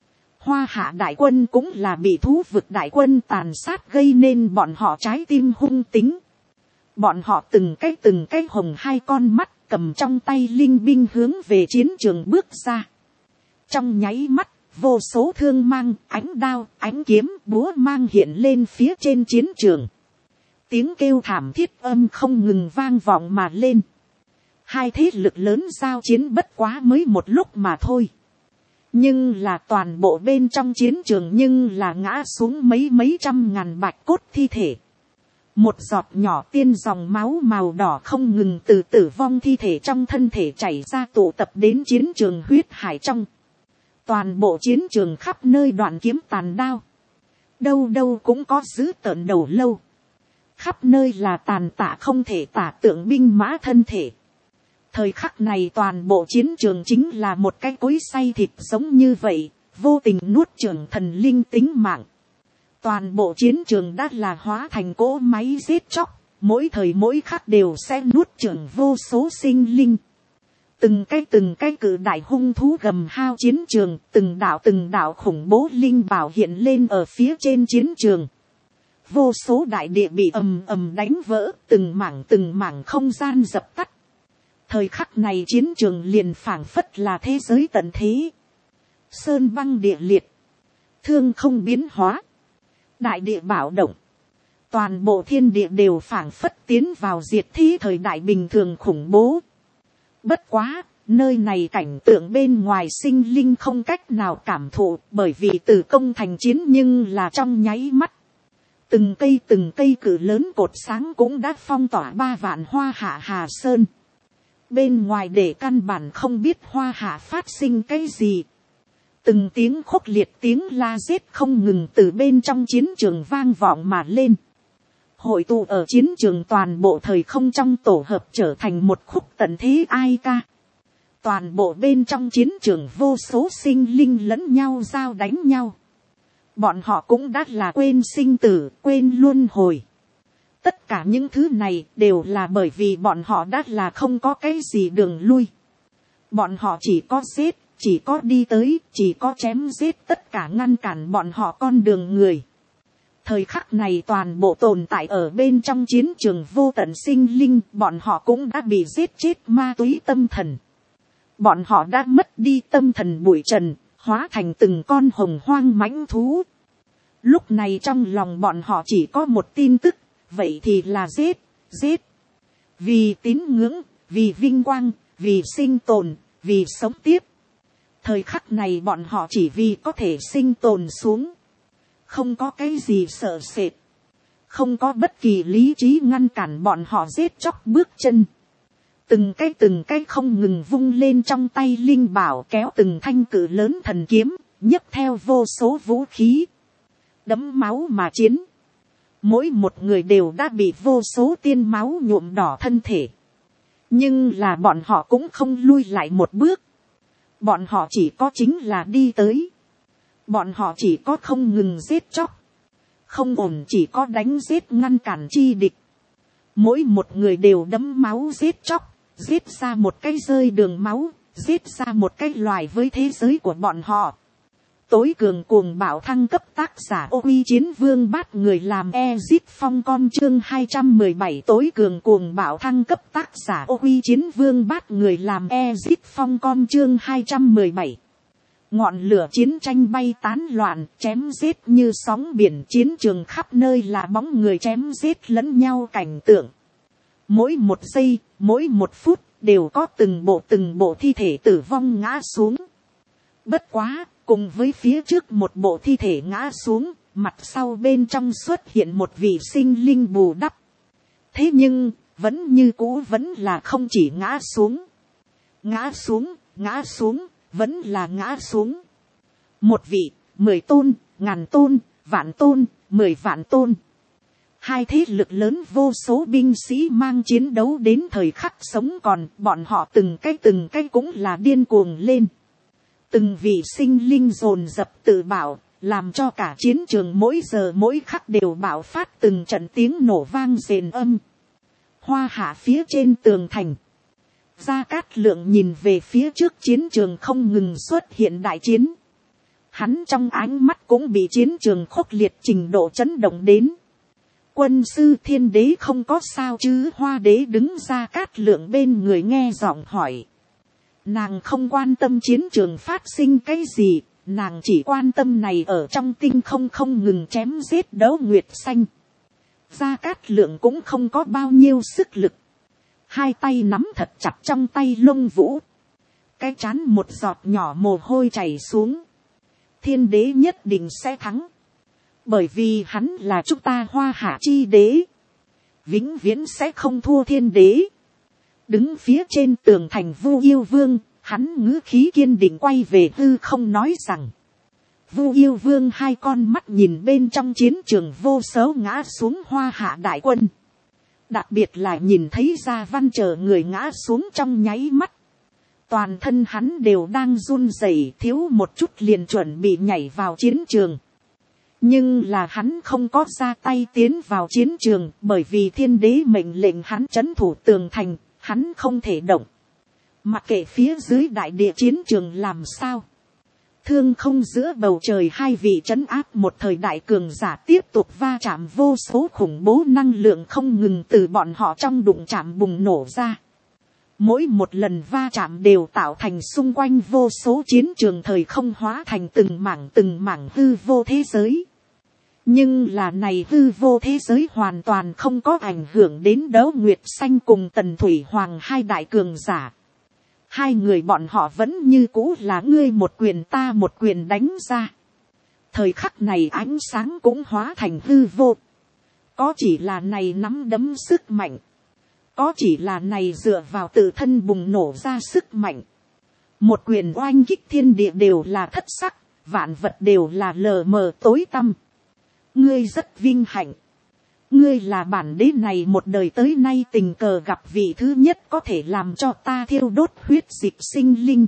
Hoa Hạ đại quân cũng là bị thú vực đại quân tàn sát gây nên bọn họ trái tim hung tính. Bọn họ từng cái từng cái hồng hai con mắt cầm trong tay linh binh hướng về chiến trường bước ra. Trong nháy mắt, vô số thương mang, ánh đao, ánh kiếm, búa mang hiện lên phía trên chiến trường. Tiếng kêu thảm thiết âm không ngừng vang vọng mà lên. Hai thế lực lớn giao chiến bất quá mới một lúc mà thôi. Nhưng là toàn bộ bên trong chiến trường nhưng là ngã xuống mấy mấy trăm ngàn bạch cốt thi thể. Một giọt nhỏ tiên dòng máu màu đỏ không ngừng từ tử vong thi thể trong thân thể chảy ra tụ tập đến chiến trường huyết hải trong. Toàn bộ chiến trường khắp nơi đoạn kiếm tàn đao. Đâu đâu cũng có dữ tợn đầu lâu. Khắp nơi là tàn tạ không thể tả tượng binh mã thân thể. Thời khắc này toàn bộ chiến trường chính là một cái cối xay thịt giống như vậy, vô tình nuốt chửng thần linh tính mạng. Toàn bộ chiến trường đã là hóa thành cỗ máy giết chóc, mỗi thời mỗi khắc đều sẽ nuốt chửng vô số sinh linh. Từng cái từng cái cự đại hung thú gầm hao chiến trường, từng đạo từng đạo khủng bố linh bảo hiện lên ở phía trên chiến trường. Vô số đại địa bị ầm ầm đánh vỡ, từng mảng từng mảng không gian dập tắt. Thời khắc này chiến trường liền phảng phất là thế giới tận thế. Sơn băng địa liệt, thương không biến hóa, đại địa bạo động. Toàn bộ thiên địa đều phảng phất tiến vào diệt thi thời đại bình thường khủng bố. Bất quá, nơi này cảnh tượng bên ngoài sinh linh không cách nào cảm thụ bởi vì từ công thành chiến nhưng là trong nháy mắt. Từng cây từng cây cự lớn cột sáng cũng đã phong tỏa ba vạn Hoa Hạ Hà Sơn. Bên ngoài để căn bản không biết Hoa Hạ phát sinh cái gì. Từng tiếng khốc liệt tiếng la giết không ngừng từ bên trong chiến trường vang vọng mà lên. Hội tụ ở chiến trường toàn bộ thời không trong tổ hợp trở thành một khúc tận thế ai ca. Toàn bộ bên trong chiến trường vô số sinh linh lẫn nhau giao đánh nhau. Bọn họ cũng đã là quên sinh tử, quên luân hồi. Tất cả những thứ này đều là bởi vì bọn họ đã là không có cái gì đường lui. Bọn họ chỉ có giết, chỉ có đi tới, chỉ có chém giết tất cả ngăn cản bọn họ con đường người. Thời khắc này toàn bộ tồn tại ở bên trong chiến trường vô tận sinh linh, bọn họ cũng đã bị giết chết ma túy tâm thần. Bọn họ đã mất đi tâm thần bụi trần, hóa thành từng con hồng hoang mãnh thú. Lúc này trong lòng bọn họ chỉ có một tin tức, vậy thì là giết, giết. Vì tín ngưỡng, vì vinh quang, vì sinh tồn, vì sống tiếp. Thời khắc này bọn họ chỉ vì có thể sinh tồn xuống. Không có cái gì sợ sệt. Không có bất kỳ lý trí ngăn cản bọn họ giết chóc bước chân. Từng cái từng cái không ngừng vung lên trong tay linh bảo kéo từng thanh cự lớn thần kiếm, nhấc theo vô số vũ khí. Đẫm máu mà chiến. Mỗi một người đều đã bị vô số tiên máu nhuộm đỏ thân thể. Nhưng là bọn họ cũng không lui lại một bước. Bọn họ chỉ có chính là đi tới. Bọn họ chỉ có không ngừng giết chóc. Không ổn chỉ có đánh giết ngăn cản chi địch. Mỗi một người đều đẫm máu giết chóc. Giết ra một cái rơi đường máu. Giết ra một cái loài với thế giới của bọn họ. Tối cường cuồng bạo thăng cấp tác giả ô uy chiến vương bát người làm Ezit phong con chương hai trăm mười bảy tối cường cuồng bạo thăng cấp tác giả ô uy chiến vương bát người làm Ezit phong con chương hai trăm mười bảy. Ngọn lửa chiến tranh bay tán loạn, chém giết như sóng biển, chiến trường khắp nơi là bóng người chém giết lẫn nhau cảnh tượng. Mỗi một giây, mỗi một phút, đều có từng bộ từng bộ thi thể tử vong ngã xuống. Bất quá, cùng với phía trước một bộ thi thể ngã xuống, mặt sau bên trong xuất hiện một vị sinh linh bù đắp. Thế nhưng, vẫn như cũ vẫn là không chỉ ngã xuống. Ngã xuống, ngã xuống, vẫn là ngã xuống. Một vị, mười tôn, ngàn tôn, vạn tôn, mười vạn tôn. Hai thế lực lớn vô số binh sĩ mang chiến đấu đến thời khắc sống còn, bọn họ từng cái từng cái cũng là điên cuồng lên. Từng vị sinh linh dồn dập tự bảo, làm cho cả chiến trường mỗi giờ mỗi khắc đều bạo phát từng trận tiếng nổ vang rền âm. Hoa hạ phía trên tường thành. Gia Cát Lượng nhìn về phía trước chiến trường không ngừng xuất hiện đại chiến. Hắn trong ánh mắt cũng bị chiến trường khốc liệt trình độ chấn động đến. Quân sư Thiên Đế không có sao chứ? Hoa Đế đứng Gia Cát Lượng bên người nghe giọng hỏi. Nàng không quan tâm chiến trường phát sinh cái gì, nàng chỉ quan tâm này ở trong tinh không không ngừng chém giết Đấu Nguyệt Xanh. Gia Cát Lượng cũng không có bao nhiêu sức lực. Hai tay nắm thật chặt trong tay lông vũ. Cái trán một giọt nhỏ mồ hôi chảy xuống. Thiên Đế nhất định sẽ thắng. Bởi vì hắn là chúng ta Hoa Hạ chi đế. Vĩnh viễn sẽ không thua Thiên Đế. Đứng phía trên tường thành Vu Yêu Vương, hắn ngữ khí kiên định quay về hư không nói rằng. Vu Yêu Vương hai con mắt nhìn bên trong chiến trường vô số ngã xuống Hoa Hạ đại quân. Đặc biệt là nhìn thấy Gia Văn chờ người ngã xuống trong nháy mắt. Toàn thân hắn đều đang run rẩy, thiếu một chút liền chuẩn bị nhảy vào chiến trường. Nhưng là hắn không có ra tay tiến vào chiến trường, bởi vì Thiên Đế mệnh lệnh hắn trấn thủ tường thành, hắn không thể động. Mặc kệ phía dưới đại địa chiến trường làm sao. Thương không giữa bầu trời hai vị trấn áp một thời đại cường giả tiếp tục va chạm, vô số khủng bố năng lượng không ngừng từ bọn họ trong đụng chạm bùng nổ ra. Mỗi một lần va chạm đều tạo thành xung quanh vô số chiến trường thời không hóa thành từng mảng từng mảng hư vô thế giới. Nhưng là này hư vô thế giới hoàn toàn không có ảnh hưởng đến Đấu Nguyệt Xanh cùng Tần Thủy Hoàng hai đại cường giả. Hai người bọn họ vẫn như cũ là ngươi một quyền ta một quyền đánh ra. Thời khắc này ánh sáng cũng hóa thành hư vô. Có chỉ là này nắm đấm sức mạnh. Có chỉ là này dựa vào tự thân bùng nổ ra sức mạnh. Một quyền oanh kích thiên địa đều là thất sắc, vạn vật đều là lờ mờ tối tăm. Ngươi rất vinh hạnh. Ngươi là bản đế này một đời tới nay tình cờ gặp vị thứ nhất có thể làm cho ta thiêu đốt huyết dịch sinh linh.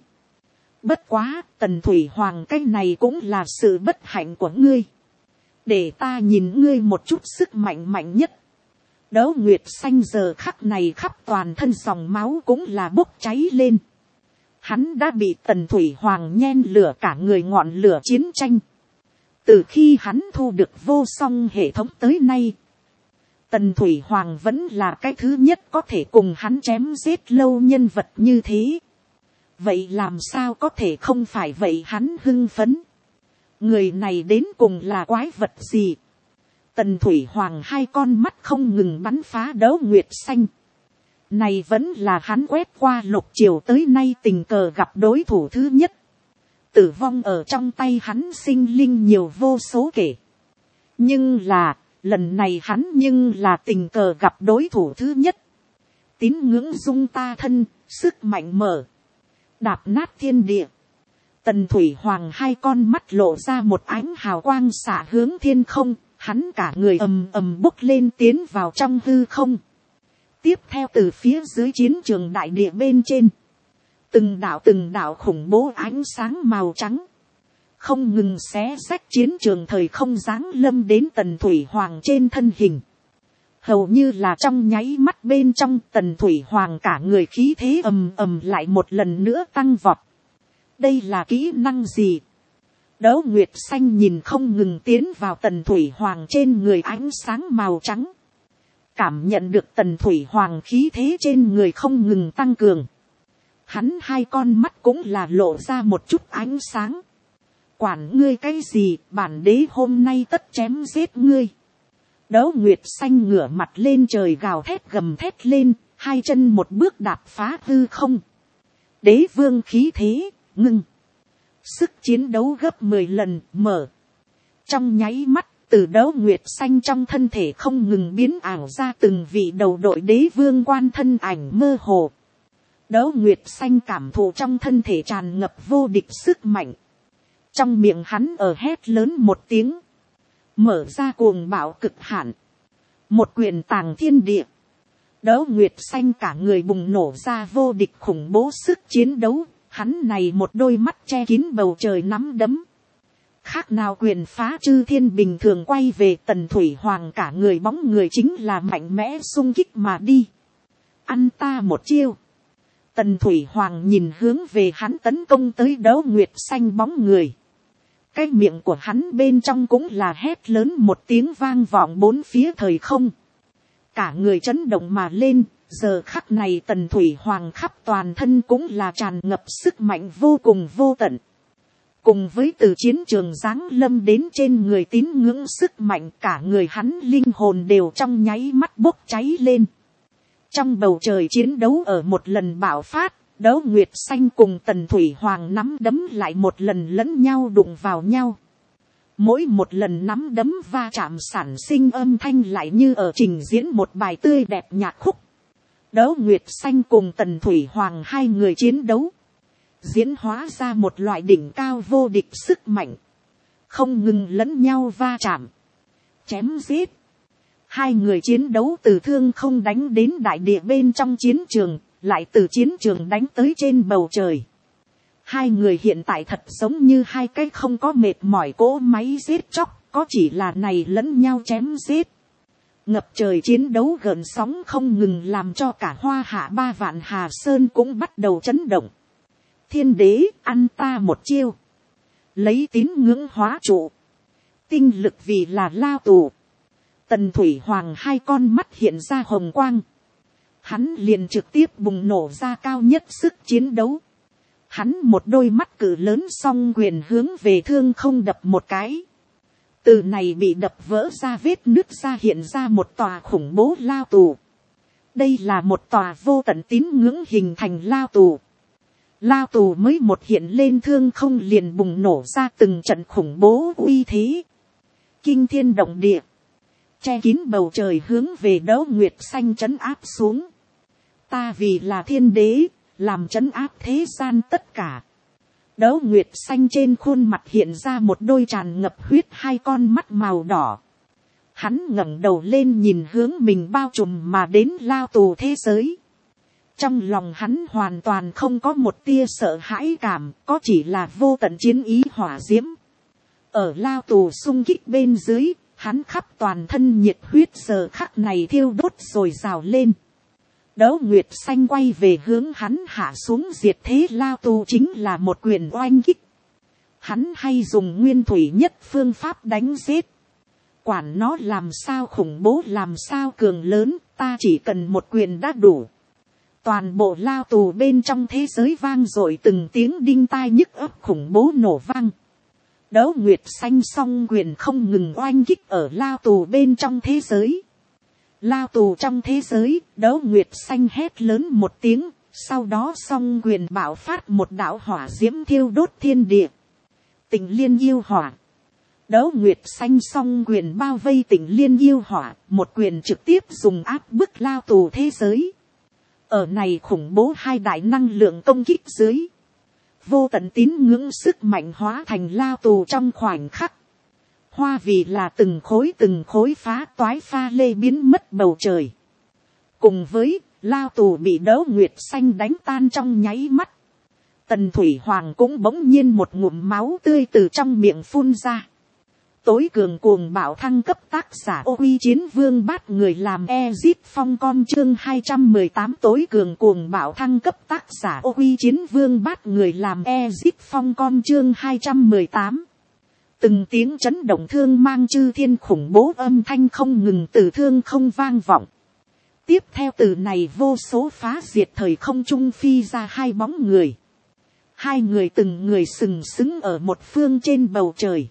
Bất quá, Tần Thủy Hoàng cái này cũng là sự bất hạnh của ngươi. Để ta nhìn ngươi một chút sức mạnh mạnh nhất. Đấu Nguyệt Xanh giờ khắc này khắp toàn thân dòng máu cũng là bốc cháy lên. Hắn đã bị Tần Thủy Hoàng nhen lửa cả người ngọn lửa chiến tranh. Từ khi hắn thu được vô song hệ thống tới nay, Tần Thủy Hoàng vẫn là cái thứ nhất có thể cùng hắn chém giết lâu nhân vật như thế. Vậy làm sao có thể không phải vậy hắn hưng phấn. Người này đến cùng là quái vật gì? Tần Thủy Hoàng hai con mắt không ngừng bắn phá Đấu Nguyệt Xanh. Này vẫn là hắn quét qua lục triều tới nay tình cờ gặp đối thủ thứ nhất. Tử vong ở trong tay hắn sinh linh nhiều vô số kể. Nhưng là, lần này hắn nhưng là tình cờ gặp đối thủ thứ nhất. Tín ngưỡng dung ta thân, sức mạnh mở. Đạp nát thiên địa. Tần Thủy Hoàng hai con mắt lộ ra một ánh hào quang xạ hướng thiên không. Hắn cả người ầm ầm bốc lên tiến vào trong hư không. Tiếp theo từ phía dưới chiến trường đại địa bên trên. Từng đạo từng đạo khủng bố ánh sáng màu trắng. Không ngừng xé rách chiến trường thời không giáng lâm đến Tần Thủy Hoàng trên thân hình. Hầu như là trong nháy mắt bên trong Tần Thủy Hoàng cả người khí thế ầm ầm lại một lần nữa tăng vọt. Đây là kỹ năng gì? Đấu Nguyệt Xanh nhìn không ngừng tiến vào Tần Thủy Hoàng trên người ánh sáng màu trắng. Cảm nhận được Tần Thủy Hoàng khí thế trên người không ngừng tăng cường. Hắn hai con mắt cũng là lộ ra một chút ánh sáng. quản ngươi cái gì, bản đế hôm nay tất chém giết ngươi. Đấu Nguyệt Xanh ngửa mặt lên trời gào thét gầm thét lên, hai chân một bước đạp phá hư không. Đế vương khí thế, ngưng. Sức chiến đấu gấp mười lần, mở. Trong nháy mắt, từ Đấu Nguyệt Xanh trong thân thể không ngừng biến ảo ra từng vị đầu đội đế vương quan thân ảnh mơ hồ. Đấu Nguyệt Xanh cảm thụ trong thân thể tràn ngập vô địch sức mạnh. Trong miệng hắn ở hét lớn một tiếng. Mở ra cuồng bạo cực hạn. Một quyền tàng thiên địa. Đấu Nguyệt Xanh cả người bùng nổ ra vô địch khủng bố sức chiến đấu. Hắn này một đôi mắt che kín bầu trời nắm đấm. Khác nào quyền phá chư thiên bình thường quay về Tần Thủy Hoàng, cả người bóng người chính là mạnh mẽ xung kích mà đi. Ăn ta một chiêu. Tần Thủy Hoàng nhìn hướng về hắn tấn công tới Đấu Nguyệt Xanh bóng người. Cái miệng của hắn bên trong cũng là hét lớn một tiếng vang vọng bốn phía thời không. Cả người chấn động mà lên, giờ khắc này Tần Thủy Hoàng khắp toàn thân cũng là tràn ngập sức mạnh vô cùng vô tận. Cùng với từ chiến trường giáng lâm đến trên người tín ngưỡng sức mạnh, cả người hắn linh hồn đều trong nháy mắt bốc cháy lên. Trong bầu trời chiến đấu ở một lần bạo phát, Đấu Nguyệt Xanh cùng Tần Thủy Hoàng nắm đấm lại một lần lẫn nhau đụng vào nhau. Mỗi một lần nắm đấm va chạm sản sinh âm thanh lại như ở trình diễn một bài tươi đẹp nhạc khúc. Đấu Nguyệt Xanh cùng Tần Thủy Hoàng hai người chiến đấu. Diễn hóa ra một loại đỉnh cao vô địch sức mạnh. Không ngừng lẫn nhau va chạm. Chém giết. Hai người chiến đấu từ thương không đánh đến đại địa bên trong chiến trường, lại từ chiến trường đánh tới trên bầu trời. Hai người hiện tại thật giống như hai cái không có mệt mỏi cỗ máy giết chóc, có chỉ là này lẫn nhau chém giết. Ngập trời chiến đấu gợn sóng không ngừng làm cho cả Hoa Hạ ba vạn Hà Sơn cũng bắt đầu chấn động. Thiên đế, ăn ta một chiêu. Lấy tín ngưỡng hóa trụ. Tinh lực vì là lao tù. Tần Thủy Hoàng hai con mắt hiện ra hồng quang. Hắn liền trực tiếp bùng nổ ra cao nhất sức chiến đấu. Hắn một đôi mắt cử lớn song quyền hướng về thương không đập một cái. Từ này bị đập vỡ ra vết nứt ra hiện ra một tòa khủng bố lao tù. Đây là một tòa vô tận tín ngưỡng hình thành lao tù. Lao tù mới một hiện lên thương không liền bùng nổ ra từng trận khủng bố uy thế. Kinh thiên động địa. Che kín bầu trời hướng về Đấu Nguyệt Xanh trấn áp xuống. Ta vì là thiên đế, làm trấn áp thế gian tất cả. Đấu Nguyệt Xanh trên khuôn mặt hiện ra một đôi tràn ngập huyết hai con mắt màu đỏ. Hắn ngẩng đầu lên nhìn hướng mình bao trùm mà đến lao tù thế giới. Trong lòng hắn hoàn toàn không có một tia sợ hãi cảm, có chỉ là vô tận chiến ý hỏa diễm. Ở lao tù xung kích bên dưới, hắn khắp toàn thân nhiệt huyết giờ khắc này thiêu đốt rồi rào lên. Đấu Nguyệt Xanh quay về hướng hắn hạ xuống diệt thế lao tù chính là một quyền oanh kích. Hắn hay dùng nguyên thủy nhất phương pháp đánh giết. Quản nó làm sao khủng bố làm sao cường lớn, ta chỉ cần một quyền đã đủ. Toàn bộ lao tù bên trong thế giới vang dội từng tiếng đinh tai nhức ấp khủng bố nổ vang. Đấu Nguyệt Xanh song quyền không ngừng oanh kích ở lao tù bên trong thế giới. Lao tù trong thế giới, Đấu Nguyệt Xanh hét lớn một tiếng, sau đó song quyền bạo phát một đạo hỏa diễm thiêu đốt thiên địa. Tình liên yêu hỏa. Đấu Nguyệt Xanh song quyền bao vây tình liên yêu hỏa, một quyền trực tiếp dùng áp bức lao tù thế giới. Ở này khủng bố hai đại năng lượng công kích dưới. Vô tận tín ngưỡng sức mạnh hóa thành lao tù trong khoảnh khắc. Hoa vì là từng khối từng khối phá toái pha lê biến mất bầu trời. Cùng với lao tù bị Đấu Nguyệt Xanh đánh tan trong nháy mắt. Tần Thủy Hoàng cũng bỗng nhiên một ngụm máu tươi từ trong miệng phun ra. Tối cường cuồng bạo thăng cấp tác giả ô uy chiến vương bát người làm Ezit phong con chương hai trăm mười tám tối cường cuồng bạo thăng cấp tác giả ô uy chiến vương bát người làm Ezit phong con chương hai trăm mười tám. Từng tiếng chấn động thương mang chư thiên khủng bố âm thanh không ngừng từ thương không vang vọng. Tiếp theo từ này vô số phá diệt thời không trung phi ra hai bóng người. Hai người từng người sừng sững ở một phương trên bầu trời.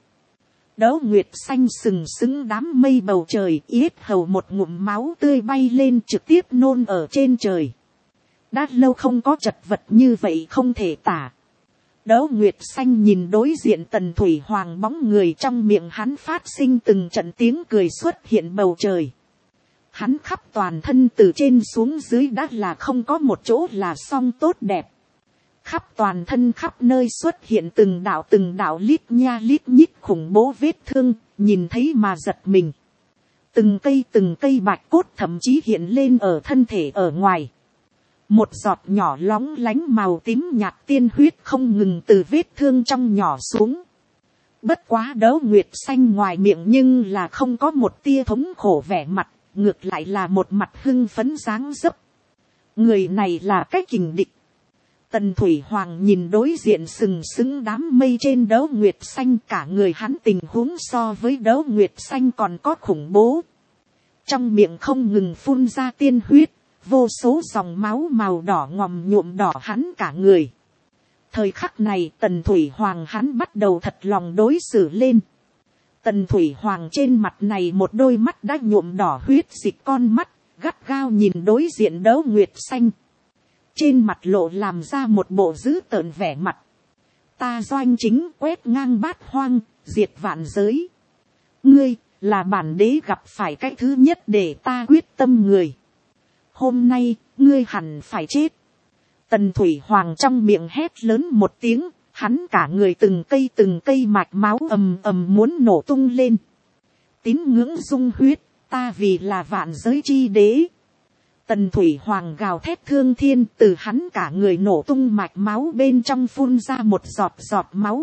Đấu Nguyệt Xanh sừng sững đám mây bầu trời, yết hầu một ngụm máu tươi bay lên trực tiếp nôn ở trên trời. Đã lâu không có chật vật như vậy không thể tả. Đấu Nguyệt Xanh nhìn đối diện Tần Thủy Hoàng bóng người, trong miệng hắn phát sinh từng trận tiếng cười xuất hiện bầu trời. Hắn khắp toàn thân từ trên xuống dưới đã là không có một chỗ là song tốt đẹp. Khắp toàn thân khắp nơi xuất hiện từng đạo từng đạo lít nha lít nhít khủng bố vết thương, nhìn thấy mà giật mình. Từng cây từng cây bạch cốt thậm chí hiện lên ở thân thể ở ngoài. Một giọt nhỏ lóng lánh màu tím nhạt tiên huyết không ngừng từ vết thương trong nhỏ xuống. Bất quá Đấu Nguyệt Xanh ngoài miệng nhưng là không có một tia thống khổ vẻ mặt, ngược lại là một mặt hưng phấn dáng dấp. Người này là cái kình địch. Tần Thủy Hoàng nhìn đối diện sừng sững đám mây trên Đấu Nguyệt Xanh, cả người hắn tình huống so với Đấu Nguyệt Xanh còn có khủng bố. Trong miệng không ngừng phun ra tiên huyết, vô số dòng máu màu đỏ ngòm nhuộm đỏ hắn cả người. Thời khắc này Tần Thủy Hoàng hắn bắt đầu thật lòng đối xử lên. Tần Thủy Hoàng trên mặt này một đôi mắt đã nhuộm đỏ huyết dịch con mắt, gắt gao nhìn đối diện Đấu Nguyệt Xanh. Trên mặt lộ làm ra một bộ dữ tợn vẻ mặt. Ta Doanh Chính quét ngang bát hoang, diệt vạn giới. Ngươi là bản đế gặp phải cái thứ nhất để ta quyết tâm người. Hôm nay ngươi hẳn phải chết. Tần Thủy Hoàng trong miệng hét lớn một tiếng, hắn cả người từng cây từng cây mạch máu ầm ầm muốn nổ tung lên. Tín ngưỡng dung huyết, ta vì là vạn giới chi đế. Tần Thủy Hoàng gào thét thương thiên, từ hắn cả người nổ tung mạch máu bên trong phun ra một giọt giọt máu.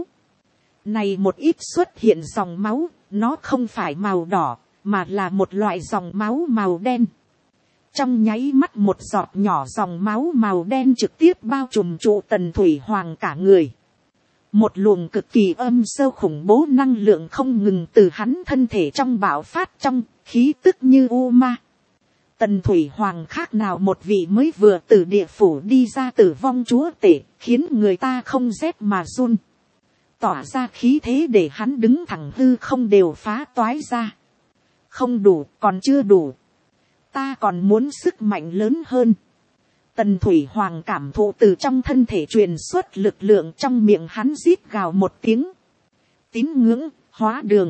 Này một ít xuất hiện dòng máu, nó không phải màu đỏ, mà là một loại dòng máu màu đen. Trong nháy mắt một giọt nhỏ dòng máu màu đen trực tiếp bao trùm trụ Tần Thủy Hoàng cả người. Một luồng cực kỳ âm sâu khủng bố năng lượng không ngừng từ hắn thân thể trong bạo phát, trong khí tức như u ma. Tần Thủy Hoàng khác nào một vị mới vừa từ địa phủ đi ra tử vong chúa tể, khiến người ta không rét mà run. Tỏa ra khí thế để hắn đứng thẳng hư không đều phá toái ra. Không đủ, còn chưa đủ. Ta còn muốn sức mạnh lớn hơn. Tần Thủy Hoàng cảm thụ từ trong thân thể truyền xuất lực lượng, trong miệng hắn rít gào một tiếng. Tín ngưỡng, hóa đường.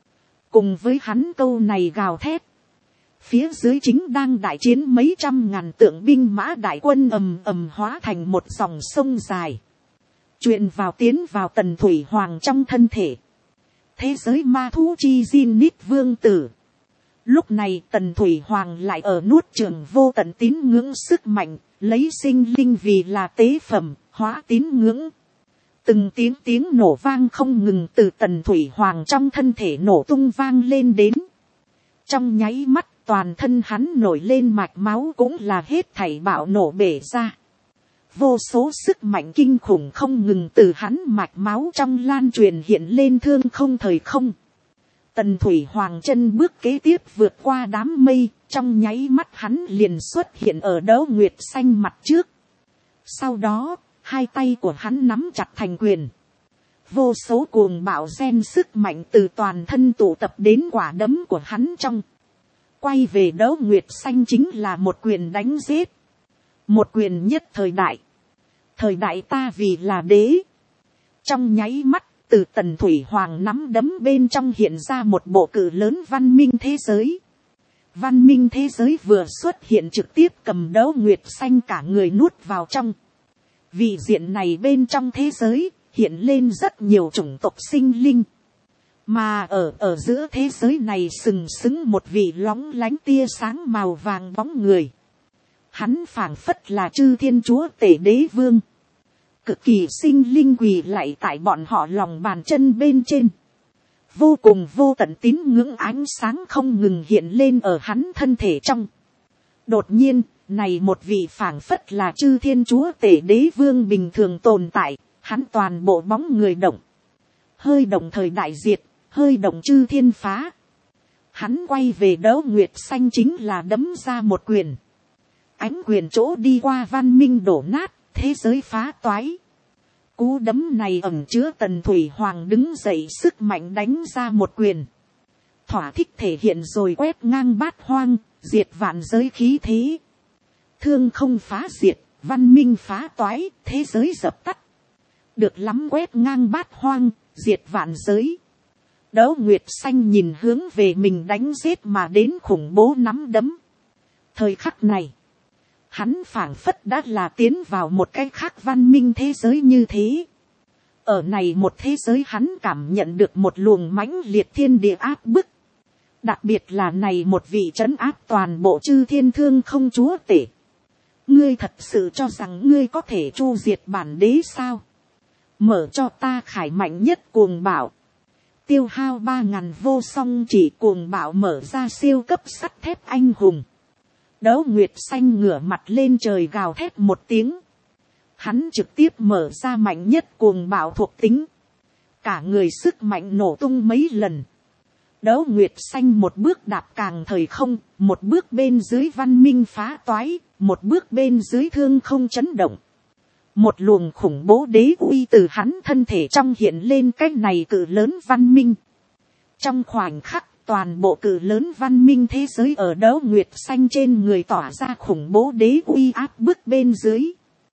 Cùng với hắn câu này gào thét. Phía dưới chính đang đại chiến mấy trăm ngàn tượng binh mã đại quân ầm ầm hóa thành một dòng sông dài. Truyền vào tiến vào Tần Thủy Hoàng trong thân thể. Thế giới ma thú chi Jin Nít vương tử. Lúc này Tần Thủy Hoàng lại ở nuốt trường vô tận tín ngưỡng sức mạnh, lấy sinh linh vì là tế phẩm, hóa tín ngưỡng. Từng tiếng tiếng nổ vang không ngừng từ Tần Thủy Hoàng trong thân thể nổ tung vang lên đến. Trong nháy mắt toàn thân hắn nổi lên mạch máu cũng là hết thảy bạo nổ bể ra. Vô số sức mạnh kinh khủng không ngừng từ hắn mạch máu trong lan truyền hiện lên thương không thời không. Tần Thủy Hoàng chân bước kế tiếp vượt qua đám mây, trong nháy mắt hắn liền xuất hiện ở Đấu Nguyệt Xanh mặt trước. Sau đó, hai tay của hắn nắm chặt thành quyền. Vô số cuồng bạo gen sức mạnh từ toàn thân tụ tập đến quả đấm của hắn trong. Quay về Đấu Nguyệt Xanh chính là một quyền đánh giết. Một quyền nhất thời đại. Thời đại ta vì là đế. Trong nháy mắt, từ Tần Thủy Hoàng nắm đấm bên trong hiện ra một bộ cự lớn văn minh thế giới. Văn minh thế giới vừa xuất hiện trực tiếp cầm Đấu Nguyệt Xanh cả người nuốt vào trong. Vị diện này bên trong thế giới, hiện lên rất nhiều chủng tộc sinh linh. Mà ở ở giữa thế giới này sừng sững một vị lóng lánh tia sáng màu vàng bóng người. Hắn phảng phất là chư thiên chúa tể đế vương. Cực kỳ sinh linh quỳ lạy tại bọn họ lòng bàn chân bên trên. Vô cùng vô tận tín ngưỡng ánh sáng không ngừng hiện lên ở hắn thân thể trong. Đột nhiên, này một vị phảng phất là chư thiên chúa tể đế vương bình thường tồn tại, hắn toàn bộ bóng người động. Hơi động thời đại diệt, hơi động chư thiên phá. Hắn quay về Đấu Nguyệt Xanh chính là đấm ra một quyền. Ánh quyền chỗ đi qua văn minh đổ nát, thế giới phá toái. Cú đấm này ẩn chứa Tần Thủy Hoàng đứng dậy sức mạnh đánh ra một quyền. Thỏa thích thể hiện rồi quét ngang bát hoang, diệt vạn giới khí thế. Thương không phá diệt, văn minh phá toái, thế giới dập tắt. Được lắm, quét ngang bát hoang, diệt vạn giới. Đấu Nguyệt Xanh nhìn hướng về mình đánh giết mà đến khủng bố nắm đấm. Thời khắc này, hắn phảng phất đã là tiến vào một cái khác văn minh thế giới như thế. Ở này một thế giới hắn cảm nhận được một luồng mãnh liệt thiên địa áp bức. Đặc biệt là này một vị trấn áp toàn bộ chư thiên thương không chúa tể. Ngươi thật sự cho rằng ngươi có thể chu diệt bản đế sao? Mở cho ta khải mạnh nhất cuồng bạo. Tiêu hao ba ngàn vô song chỉ cuồng bạo mở ra siêu cấp sắt thép anh hùng. Đấu Nguyệt Xanh ngửa mặt lên trời gào thét một tiếng. Hắn trực tiếp mở ra mạnh nhất cuồng bạo thuộc tính. Cả người sức mạnh nổ tung mấy lần. Đấu Nguyệt Xanh một bước đạp càng thời không, một bước bên dưới văn minh phá toái, một bước bên dưới thương không chấn động. Một luồng khủng bố đế uy từ hắn thân thể trong hiện lên cái này cự lớn văn minh. Trong khoảnh khắc, toàn bộ cự lớn văn minh thế giới ở Đấu Nguyệt Xanh trên người tỏa ra khủng bố đế uy áp bức bên dưới.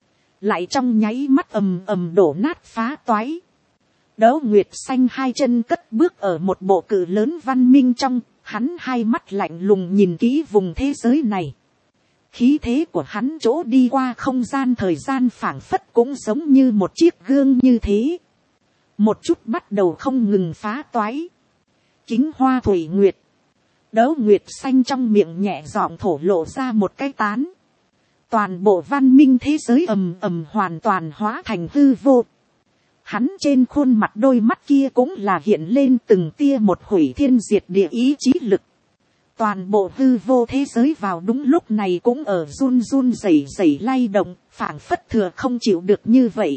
Lại trong nháy mắt ầm ầm đổ nát phá toái. Đấu Nguyệt Xanh hai chân cất bước ở một bộ cự lớn văn minh trong, hắn hai mắt lạnh lùng nhìn kỹ vùng thế giới này. Khí thế của hắn chỗ đi qua không gian thời gian phảng phất cũng giống như một chiếc gương như thế. Một chút bắt đầu không ngừng phá toái. Kính Hoa Thủy Nguyệt. Đấu Nguyệt Xanh trong miệng nhẹ giọng thổ lộ ra một cái tán. Toàn bộ văn minh thế giới ầm ầm hoàn toàn hóa thành hư vô. Hắn trên khuôn mặt đôi mắt kia cũng là hiện lên từng tia một hủy thiên diệt địa ý chí lực. Toàn bộ hư vô thế giới vào đúng lúc này cũng ở run run rẩy rẩy lay động, phảng phất thừa không chịu được như vậy.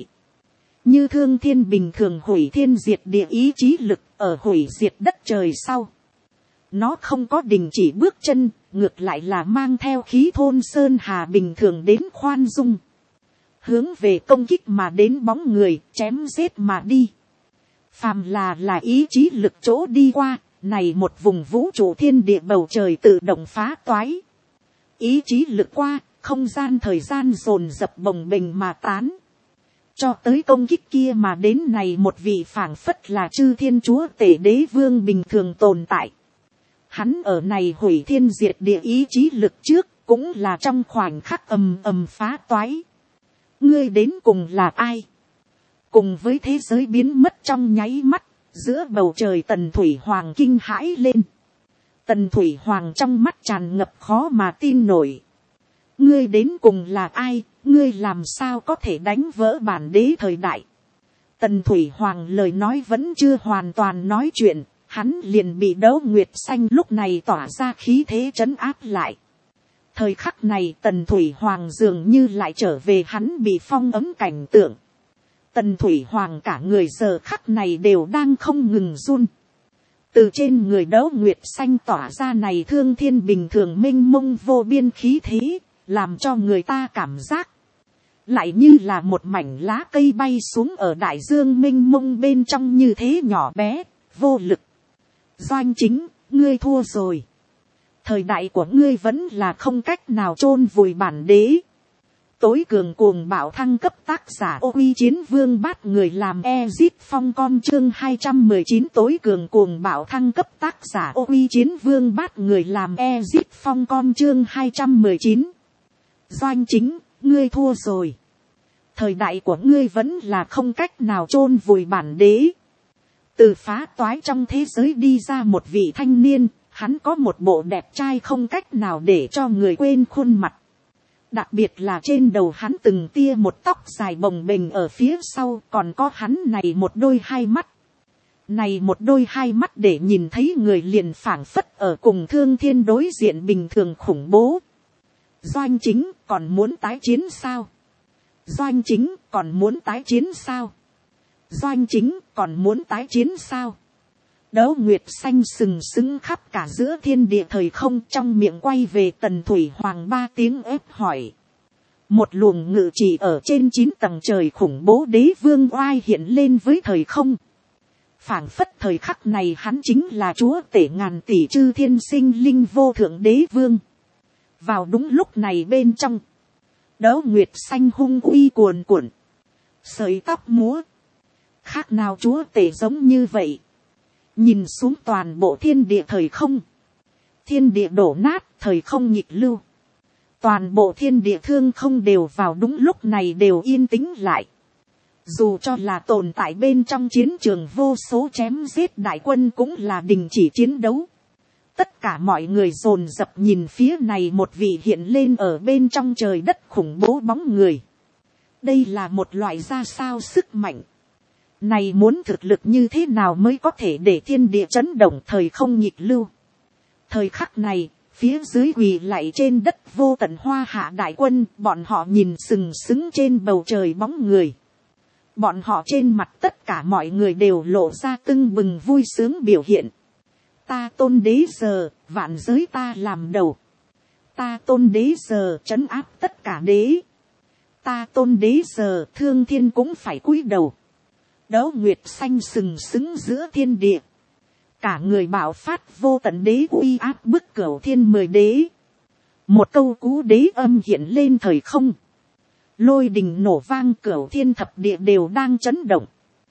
Như thương thiên bình thường hủy thiên diệt địa ý chí lực ở hủy diệt đất trời sau. Nó không có đình chỉ bước chân, ngược lại là mang theo khí thôn sơn hà bình thường đến khoan dung. Hướng về công kích mà đến bóng người, chém giết mà đi. Phàm là là ý chí lực chỗ đi qua, này một vùng vũ trụ thiên địa bầu trời tự động phá toái. Ý chí lực qua, không gian thời gian dồn dập bồng bềnh mà tán. Cho tới công kích kia mà đến này một vị phảng phất là chư thiên chúa tể đế vương bình thường tồn tại. Hắn ở này hủy thiên diệt địa ý chí lực trước, cũng là trong khoảnh khắc ầm ầm phá toái. Ngươi đến cùng là ai? Cùng với thế giới biến mất trong nháy mắt, giữa bầu trời Tần Thủy Hoàng kinh hãi lên. Tần Thủy Hoàng trong mắt tràn ngập khó mà tin nổi. Ngươi đến cùng là ai? Ngươi làm sao có thể đánh vỡ bản đế thời đại? Tần Thủy Hoàng lời nói vẫn chưa hoàn toàn nói chuyện, hắn liền bị Đấu Nguyệt Xanh lúc này tỏa ra khí thế trấn áp lại. Thời khắc này Tần Thủy Hoàng dường như lại trở về hắn bị phong ấm cảnh tượng. Tần Thủy Hoàng cả người giờ khắc này đều đang không ngừng run. Từ trên người Đấu Nguyệt Xanh tỏa ra này thương thiên bình thường mênh mông vô biên khí thế, làm cho người ta cảm giác lại như là một mảnh lá cây bay xuống ở đại dương mênh mông bên trong như thế nhỏ bé, vô lực. Doanh Chính, ngươi thua rồi. Thời đại của ngươi vẫn là không cách nào chôn vùi bản đế. Tối cường cuồng bạo thăng cấp tác giả Ô Uy Chiến Vương bắt người làm Ezit Phong con chương hai trăm mười chín tối cường cuồng bạo thăng cấp tác giả Ô Uy Chiến Vương bắt người làm Ezit Phong con chương hai trăm mười chín. Doanh Chính, ngươi thua rồi. Thời đại của ngươi vẫn là không cách nào chôn vùi bản đế. Từ phá toái trong thế giới đi ra một vị thanh niên, hắn có một bộ đẹp trai không cách nào để cho người quên khuôn mặt. Đặc biệt là trên đầu hắn từng tia một tóc dài bồng bềnh ở phía sau, còn có hắn này một đôi hai mắt. Này một đôi hai mắt để nhìn thấy người liền phảng phất ở cùng thương thiên đối diện bình thường khủng bố. Doanh Chính, còn muốn tái chiến sao? Doanh Chính, còn muốn tái chiến sao? Doanh Chính, còn muốn tái chiến sao? Đấu Nguyệt Xanh sừng sững khắp cả giữa thiên địa thời không, trong miệng quay về Tần Thủy Hoàng ba tiếng ép hỏi. một luồng ngự trị ở trên chín tầng trời khủng bố đế vương oai hiện lên với thời không. Phảng phất thời khắc này hắn chính là chúa tể ngàn tỷ chư thiên sinh linh vô thượng đế vương. Vào đúng lúc này bên trong, Đấu Nguyệt xanh hung uy cuồn cuộn, sợi tóc múa, khác nào chúa tể giống như vậy. Nhìn xuống toàn bộ thiên địa thời không, thiên địa đổ nát, thời không nhịp lưu, toàn bộ thiên địa thương không đều vào đúng lúc này đều yên tĩnh lại. Dù cho là tồn tại bên trong chiến trường vô số chém giết đại quân cũng là đình chỉ chiến đấu. Tất cả mọi người dồn dập nhìn phía này một vị hiện lên ở bên trong trời đất khủng bố bóng người. Đây là một loại ra sao sức mạnh. Này muốn thực lực như thế nào mới có thể để thiên địa chấn động thời không nhịp lưu. Thời khắc này, phía dưới quỳ lạy trên đất vô tận Hoa Hạ đại quân, bọn họ nhìn sừng sững trên bầu trời bóng người. Bọn họ trên mặt tất cả mọi người đều lộ ra tưng bừng vui sướng biểu hiện. Ta tôn đế giờ, vạn giới ta làm đầu. Ta tôn đế giờ, trấn áp tất cả đế. Ta tôn đế giờ, thương thiên cũng phải cúi đầu. Đấu Nguyệt xanh sừng sững giữa thiên địa. Cả người bạo phát vô tận đế uy áp bức cửu thiên mười đế. Một câu cú đế âm hiện lên thời không. Lôi đình nổ vang, cửu thiên thập địa đều đang chấn động.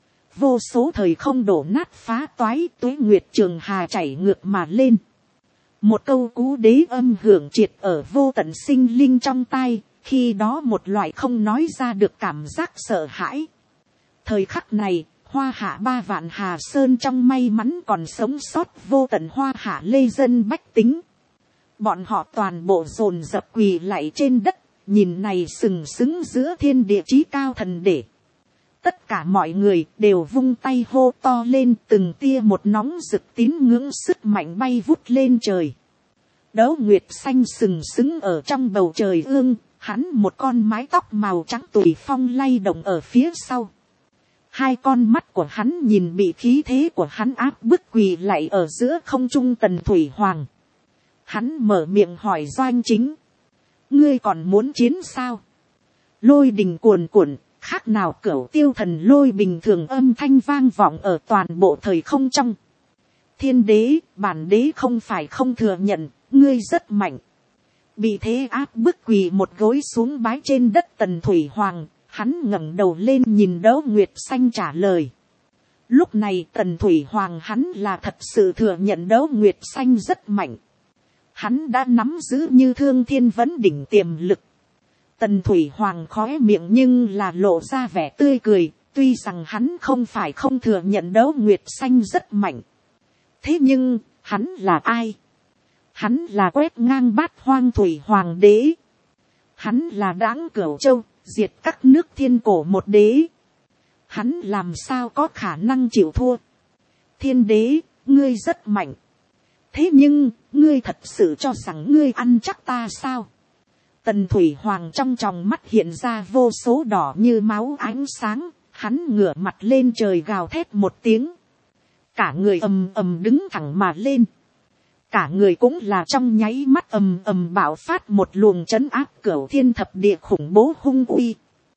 Vô số thời không đổ nát phá toái, tuế nguyệt trường hà chảy ngược mà lên. Một câu cú đế âm hưởng triệt ở vô tận sinh linh trong tai, khi đó một loại không nói ra được cảm giác sợ hãi. Thời khắc này, Hoa Hạ ba vạn Hà Sơn trong may mắn còn sống sót vô tận Hoa Hạ lê dân bách tính. Bọn họ toàn bộ dồn dập quỳ lạy trên đất, nhìn này sừng sững giữa thiên địa chí cao thần để. Tất cả mọi người đều vung tay hô to lên, từng tia một nóng rực tín ngưỡng sức mạnh bay vút lên trời. Đấu Nguyệt xanh sừng sững ở trong bầu trời ương, hắn một con mái tóc màu trắng tùy phong lay động ở phía sau. Hai con mắt của hắn nhìn bị khí thế của hắn áp bức quỳ lạy ở giữa không trung Tần Thủy Hoàng. Hắn mở miệng hỏi Doanh Chính. Ngươi còn muốn chiến sao? Lôi đình cuồn cuộn, khác nào cửu tiêu thần lôi bình thường âm thanh vang vọng ở toàn bộ thời không trong. Thiên đế, bản đế không phải không thừa nhận, ngươi rất mạnh. Bị thế áp bức quỳ một gối xuống bái trên đất Tần Thủy Hoàng, hắn ngẩng đầu lên nhìn Đấu Nguyệt xanh trả lời. Lúc này Tần Thủy Hoàng hắn là thật sự thừa nhận Đấu Nguyệt xanh rất mạnh. Hắn đã nắm giữ như thương thiên vấn đỉnh tiềm lực. Tần Thủy Hoàng khóe miệng nhưng là lộ ra vẻ tươi cười, tuy rằng hắn không phải không thừa nhận Đấu Nguyệt xanh rất mạnh. Thế nhưng, hắn là ai? Hắn là quét ngang bát hoang Thủy Hoàng đế. Hắn là đãng Cửu Châu, diệt các nước thiên cổ một đế. Hắn làm sao có khả năng chịu thua? Thiên đế, ngươi rất mạnh. Thế nhưng, ngươi thật sự cho rằng ngươi ăn chắc ta sao? Tần Thủy Hoàng trong tròng mắt hiện ra vô số đỏ như máu ánh sáng, hắn ngửa mặt lên trời gào thét một tiếng. Cả người ầm ầm đứng thẳng mà lên. Cả người cũng là trong nháy mắt ầm ầm bạo phát một luồng trấn áp cửu thiên thập địa khủng bố hung uy.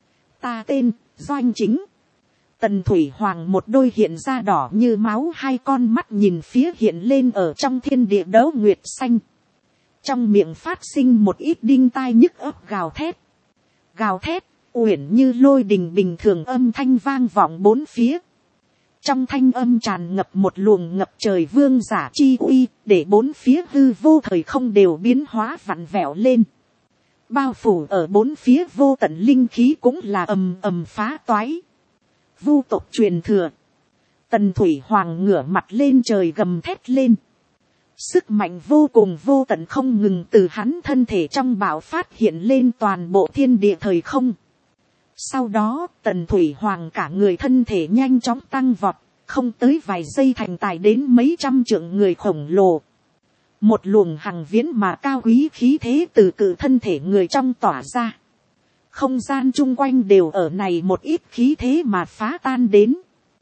Ta tên, Doanh Chính. Tần Thủy Hoàng một đôi hiện ra đỏ như máu hai con mắt nhìn phía hiện lên ở trong thiên địa Đấu Nguyệt xanh. Trong miệng phát sinh một ít đinh tai nhức ấp gào thét. Gào thét, uyển như lôi đình bình thường âm thanh vang vọng bốn phía. Trong thanh âm tràn ngập một luồng ngập trời vương giả chi uy, để bốn phía hư vô thời không đều biến hóa vặn vẹo lên. Bao phủ ở bốn phía vô tận linh khí cũng là ầm ầm phá toái. Vu tộc truyền thừa. Tần Thủy Hoàng ngửa mặt lên trời gầm thét lên. Sức mạnh vô cùng vô tận không ngừng từ hắn thân thể trong bạo phát hiện lên toàn bộ thiên địa thời không. Sau đó, Tần Thủy Hoàng cả người thân thể nhanh chóng tăng vọt, không tới vài giây thành tài đến mấy trăm trượng người khổng lồ. Một luồng hằng viễn mà cao quý khí thế từ cự thân thể người trong tỏa ra. Không gian chung quanh đều ở này một ít khí thế mà phá tan đến.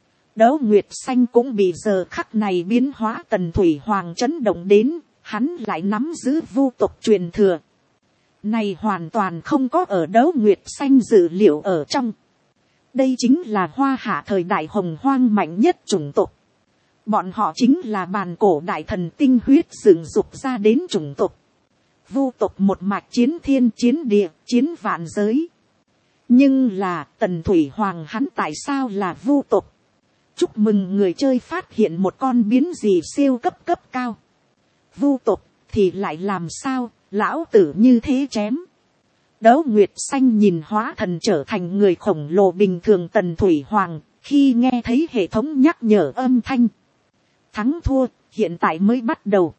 Đấu Nguyệt xanh cũng bị giờ khắc này biến hóa. Tần Thủy Hoàng chấn động đến, hắn lại nắm giữ vu tộc truyền thừa. Này hoàn toàn không có ở Đấu Nguyệt Xanh dự liệu ở trong. Đây chính là Hoa Hạ thời đại hồng hoang mạnh nhất chủng tộc. Bọn họ chính là bàn cổ đại thần tinh huyết dựng dục ra đến chủng tộc. Vu tộc một mạch chiến thiên chiến địa, chiến vạn giới. Nhưng là Tần Thủy Hoàng hắn tại sao là vu tộc? Chúc mừng người chơi phát hiện một con biến dị siêu cấp cấp cao. Vu tộc thì lại làm sao, lão tử như thế chém. Đấu Nguyệt Xanh nhìn hóa thần trở thành người khổng lồ bình thường Tần Thủy Hoàng, khi nghe thấy hệ thống nhắc nhở âm thanh. Thắng thua, hiện tại mới bắt đầu.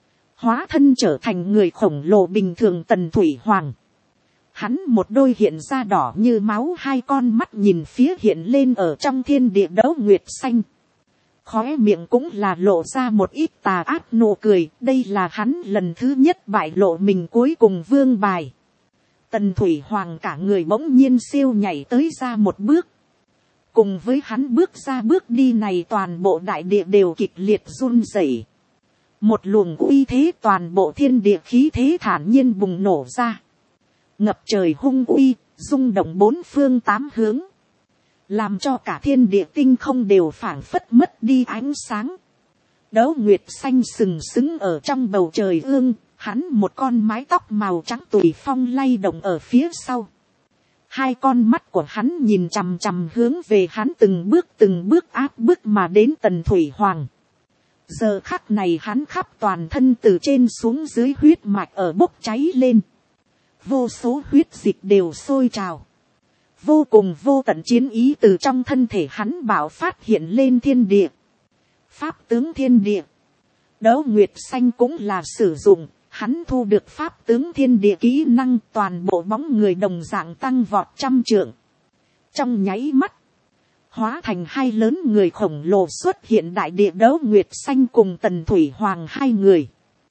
Hóa thân trở thành người khổng lồ bình thường Tần Thủy Hoàng. Hắn một đôi hiện ra đỏ như máu, hai con mắt nhìn phía hiện lên ở trong thiên địa Đấu Nguyệt Xanh. Khóe miệng cũng là lộ ra một ít tà ác nụ cười, đây là hắn lần thứ nhất bại lộ mình cuối cùng vương bài. Tần Thủy Hoàng cả người bỗng nhiên siêu nhảy tới ra một bước. Cùng với hắn bước ra bước đi này toàn bộ đại địa đều kịch liệt run rẩy. Một luồng uy thế toàn bộ thiên địa khí thế thản nhiên bùng nổ ra. Ngập trời hung uy, rung động bốn phương tám hướng. Làm cho cả thiên địa tinh không đều phảng phất mất đi ánh sáng. Đấu Nguyệt Xanh sừng sững ở trong bầu trời ương, hắn một con mái tóc màu trắng tùy phong lay động ở phía sau. Hai con mắt của hắn nhìn chằm chằm hướng về hắn từng bước từng bước áp bức mà đến Tần Thủy Hoàng. Giờ khắc này hắn khắp toàn thân từ trên xuống dưới huyết mạch ở bốc cháy lên. Vô số huyết dịch đều sôi trào. Vô cùng vô tận chiến ý từ trong thân thể hắn bạo phát hiện lên thiên địa. Pháp tướng thiên địa. Đấu Nguyệt Xanh cũng là sử dụng. Hắn thu được pháp tướng thiên địa kỹ năng, toàn bộ bóng người đồng dạng tăng vọt trăm trượng. Trong nháy mắt, hóa thành hai lớn người khổng lồ xuất hiện đại địa Đấu Nguyệt Xanh cùng Tần Thủy Hoàng hai người.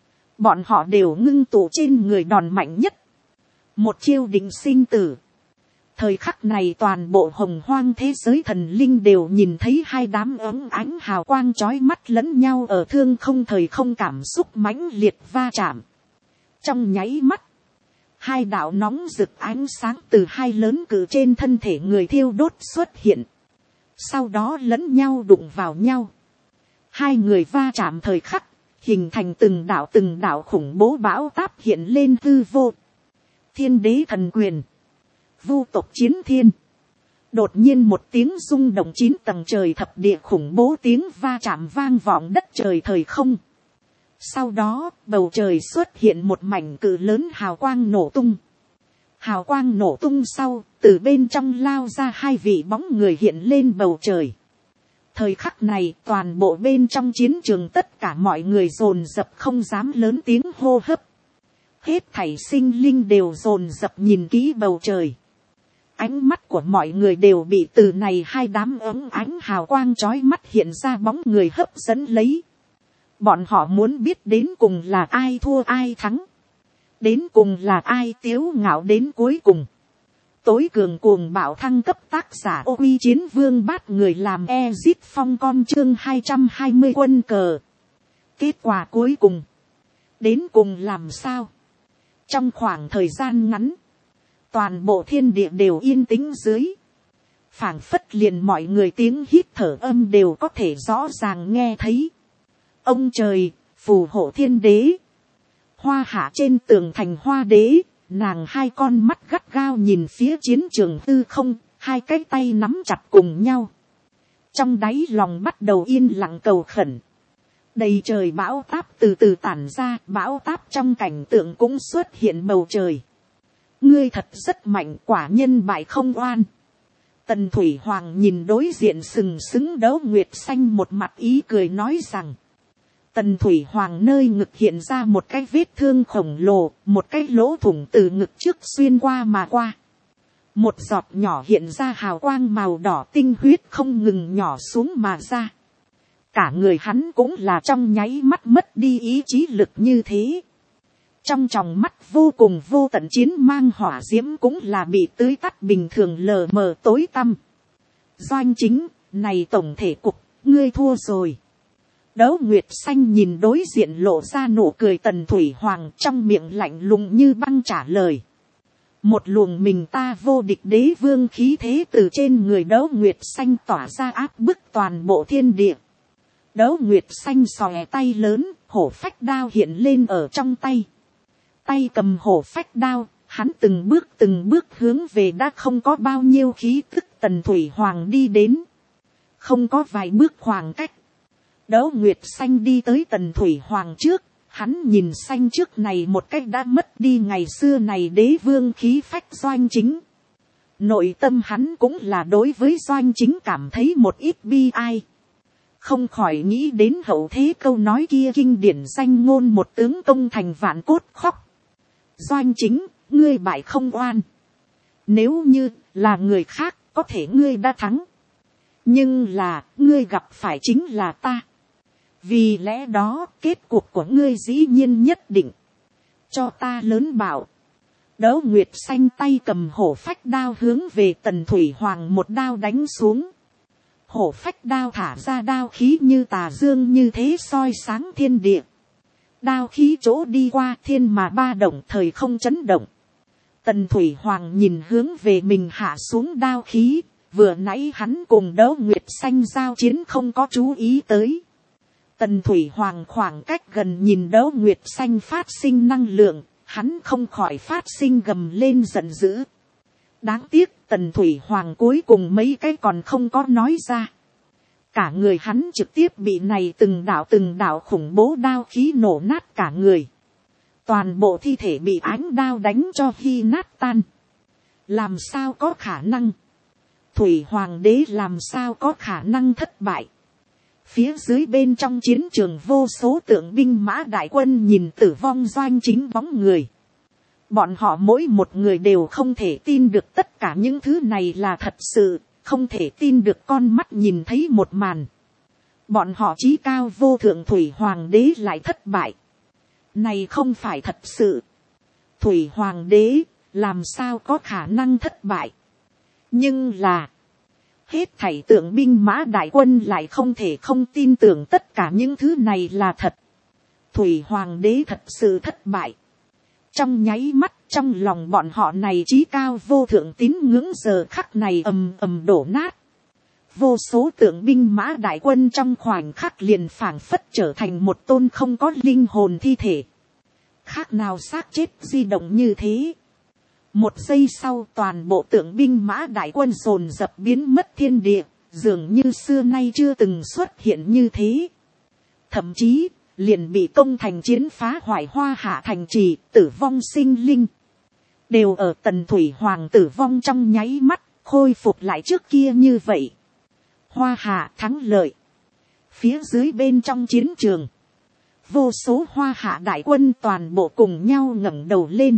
Bọn họ đều ngưng tụ trên người đòn mạnh nhất. Một chiêu định sinh tử. Thời khắc này toàn bộ hồng hoang thế giới thần linh đều nhìn thấy hai đám ấm ánh hào quang chói mắt lẫn nhau ở thương không thời không cảm xúc mãnh liệt va chạm. Trong nháy mắt, hai đạo nóng rực ánh sáng từ hai lớn cử trên thân thể người thiêu đốt xuất hiện. Sau đó lẫn nhau đụng vào nhau. Hai người va chạm thời khắc, hình thành từng đạo từng đạo khủng bố bão táp hiện lên hư vô. Thiên đế thần quyền. Vu tộc chiến thiên. Đột nhiên một tiếng rung động chín tầng trời thập địa khủng bố tiếng va chạm vang vọng đất trời thời không. Sau đó, bầu trời xuất hiện một mảnh cự lớn hào quang nổ tung. Hào quang nổ tung sau, từ bên trong lao ra hai vị bóng người hiện lên bầu trời. Thời khắc này, toàn bộ bên trong chiến trường tất cả mọi người dồn dập không dám lớn tiếng hô hấp. Hết thảy sinh linh đều dồn dập nhìn kỹ bầu trời. Ánh mắt của mọi người đều bị từ này hai đám ấm ánh hào quang chói mắt hiện ra bóng người hấp dẫn lấy. Bọn họ muốn biết đến cùng là ai thua ai thắng. Đến cùng là ai tiếu ngạo đến cuối cùng. Tối cường cuồng bạo thăng cấp tác giả ô uy chiến vương bát người làm Exit phong con chương hai trăm hai mươi quân cờ. Kết quả cuối cùng. Đến cùng làm sao? Trong khoảng thời gian ngắn. Toàn bộ thiên địa đều yên tĩnh dưới. Phảng phất liền mọi người tiếng hít thở âm đều có thể rõ ràng nghe thấy. Ông trời, phù hộ thiên đế. Hoa hạ trên tường thành hoa đế, nàng hai con mắt gắt gao nhìn phía chiến trường hư không, hai cái tay nắm chặt cùng nhau. Trong đáy lòng bắt đầu yên lặng cầu khẩn. Đầy trời bão táp từ từ tản ra, bão táp trong cảnh tượng cũng xuất hiện bầu trời. Ngươi thật rất mạnh, quả nhân bại không oan. Tần Thủy Hoàng nhìn đối diện sừng sững Đấu Nguyệt Xanh một mặt ý cười nói rằng. Tần Thủy Hoàng nơi ngực hiện ra một cái vết thương khổng lồ, một cái lỗ thủng từ ngực trước xuyên qua mà qua. Một giọt nhỏ hiện ra hào quang màu đỏ tinh huyết không ngừng nhỏ xuống mà ra. Cả người hắn cũng là trong nháy mắt mất đi ý chí lực như thế. Trong tròng mắt vô cùng vô tận chiến mang hỏa diễm cũng là bị tưới tắt bình thường lờ mờ tối tăm. Doanh chính, này tổng thể cục, ngươi thua rồi. Đấu Nguyệt Xanh nhìn đối diện lộ ra nụ cười Tần Thủy Hoàng, trong miệng lạnh lùng như băng trả lời. Một luồng mình ta vô địch đế vương khí thế từ trên người Đấu Nguyệt Xanh tỏa ra áp bức toàn bộ thiên địa. Đấu Nguyệt Xanh xòe tay lớn, hổ phách đao hiện lên ở trong tay. Tay cầm hổ phách đao, hắn từng bước từng bước hướng về đã không có bao nhiêu khí tức Tần Thủy Hoàng đi đến. Không có vài bước khoảng cách. Đấu Nguyệt Xanh đi tới Tần Thủy Hoàng trước, hắn nhìn xanh trước này một cách đã mất đi ngày xưa này đế vương khí phách Doanh Chính. Nội tâm hắn cũng là đối với Doanh Chính cảm thấy một ít bi ai. Không khỏi nghĩ đến hậu thế câu nói kia kinh điển danh ngôn một tướng công thành vạn cốt khóc. Doanh Chính, ngươi bại không oan. Nếu như là người khác, có thể ngươi đã thắng. Nhưng là, ngươi gặp phải chính là ta. Vì lẽ đó, kết cục của ngươi dĩ nhiên nhất định. Cho ta lớn bảo. Đấu Nguyệt Xanh tay cầm hổ phách đao hướng về Tần Thủy Hoàng một đao đánh xuống. Hổ phách đao thả ra đao khí như tà dương như thế soi sáng thiên địa. Đao khí chỗ đi qua thiên mà ba động thời không chấn động. Tần Thủy Hoàng nhìn hướng về mình hạ xuống đao khí. Vừa nãy hắn cùng Đấu Nguyệt Xanh giao chiến không có chú ý tới. Tần Thủy Hoàng khoảng cách gần nhìn Đấu Nguyệt Xanh phát sinh năng lượng. Hắn không khỏi phát sinh gầm lên giận dữ. Đáng tiếc Tần Thủy Hoàng cuối cùng mấy cái còn không có nói ra. Cả người hắn trực tiếp bị này từng đạo từng đạo khủng bố đao khí nổ nát cả người. Toàn bộ thi thể bị ánh đao đánh cho khi nát tan. Làm sao có khả năng? Thủy Hoàng đế làm sao có khả năng thất bại? Phía dưới bên trong chiến trường vô số tượng binh mã đại quân nhìn tử vong Doanh Chính bóng người. Bọn họ mỗi một người đều không thể tin được tất cả những thứ này là thật sự, không thể tin được con mắt nhìn thấy một màn. Bọn họ chí cao vô thượng Thủy Hoàng đế lại thất bại. Này không phải thật sự. Thủy Hoàng đế làm sao có khả năng thất bại? Nhưng là hết thảy tượng binh mã đại quân lại không thể không tin tưởng tất cả những thứ này là thật. Thủy Hoàng đế thật sự thất bại. Trong nháy mắt trong lòng bọn họ này chí cao vô thượng tín ngưỡng giờ khắc này ầm ầm đổ nát. Vô số tượng binh mã đại quân trong khoảnh khắc liền phảng phất trở thành một tôn không có linh hồn thi thể. Khác nào xác chết di động như thế. Một giây sau toàn bộ tượng binh mã đại quân dồn dập biến mất thiên địa, dường như xưa nay chưa từng xuất hiện như thế. Thậm chí, liền bị công thành chiến phá hoại Hoa Hạ thành trì, tử vong sinh linh. Đều ở Tần Thủy Hoàng tử vong trong nháy mắt, khôi phục lại trước kia như vậy. Hoa Hạ thắng lợi. Phía dưới bên trong chiến trường, vô số Hoa Hạ đại quân toàn bộ cùng nhau ngẩng đầu lên.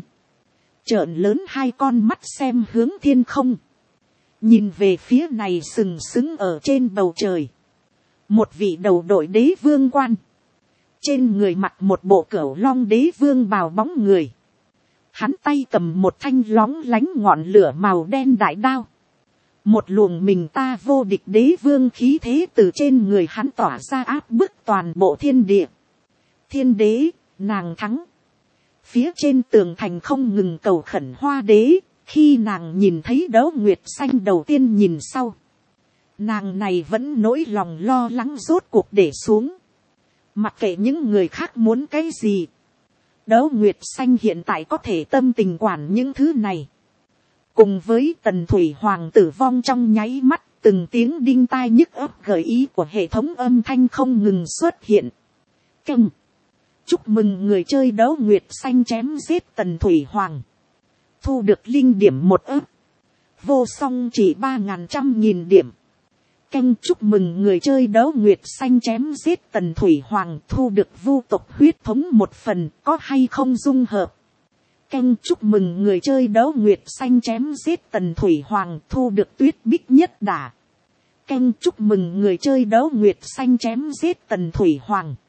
Trợn lớn hai con mắt xem hướng thiên không. Nhìn về phía này sừng sững ở trên bầu trời. Một vị đầu đội đế vương quan. Trên người mặc một bộ cửu long đế vương bào bóng người. Hắn tay cầm một thanh lóng lánh ngọn lửa màu đen đại đao. Một luồng mình ta vô địch đế vương khí thế từ trên người hắn tỏa ra áp bức toàn bộ thiên địa. Thiên đế, nàng thắng. Phía trên tường thành không ngừng cầu khẩn Hoa đế, khi nàng nhìn thấy Đấu Nguyệt Xanh đầu tiên nhìn sau. Nàng này vẫn nỗi lòng lo lắng rốt cuộc để xuống. Mặc kệ những người khác muốn cái gì. Đấu Nguyệt Xanh hiện tại có thể tâm tình quản những thứ này. Cùng với Tần Thủy Hoàng tử vong trong nháy mắt, từng tiếng đinh tai nhức óc gợi ý của hệ thống âm thanh không ngừng xuất hiện. Keng. Chúc mừng người chơi Đấu Nguyệt Xanh chém giết Tần Thủy Hoàng. Thu được linh điểm một ức. Vô song chỉ ba ngàn trăm nghìn điểm. Keng chúc mừng người chơi Đấu Nguyệt Xanh chém giết Tần Thủy Hoàng. Thu được vu tộc huyết thống một phần, có hay không dung hợp. Keng chúc mừng người chơi Đấu Nguyệt Xanh chém giết Tần Thủy Hoàng. Thu được tuyết bích nhất đả. Keng chúc mừng người chơi Đấu Nguyệt Xanh chém giết Tần Thủy Hoàng.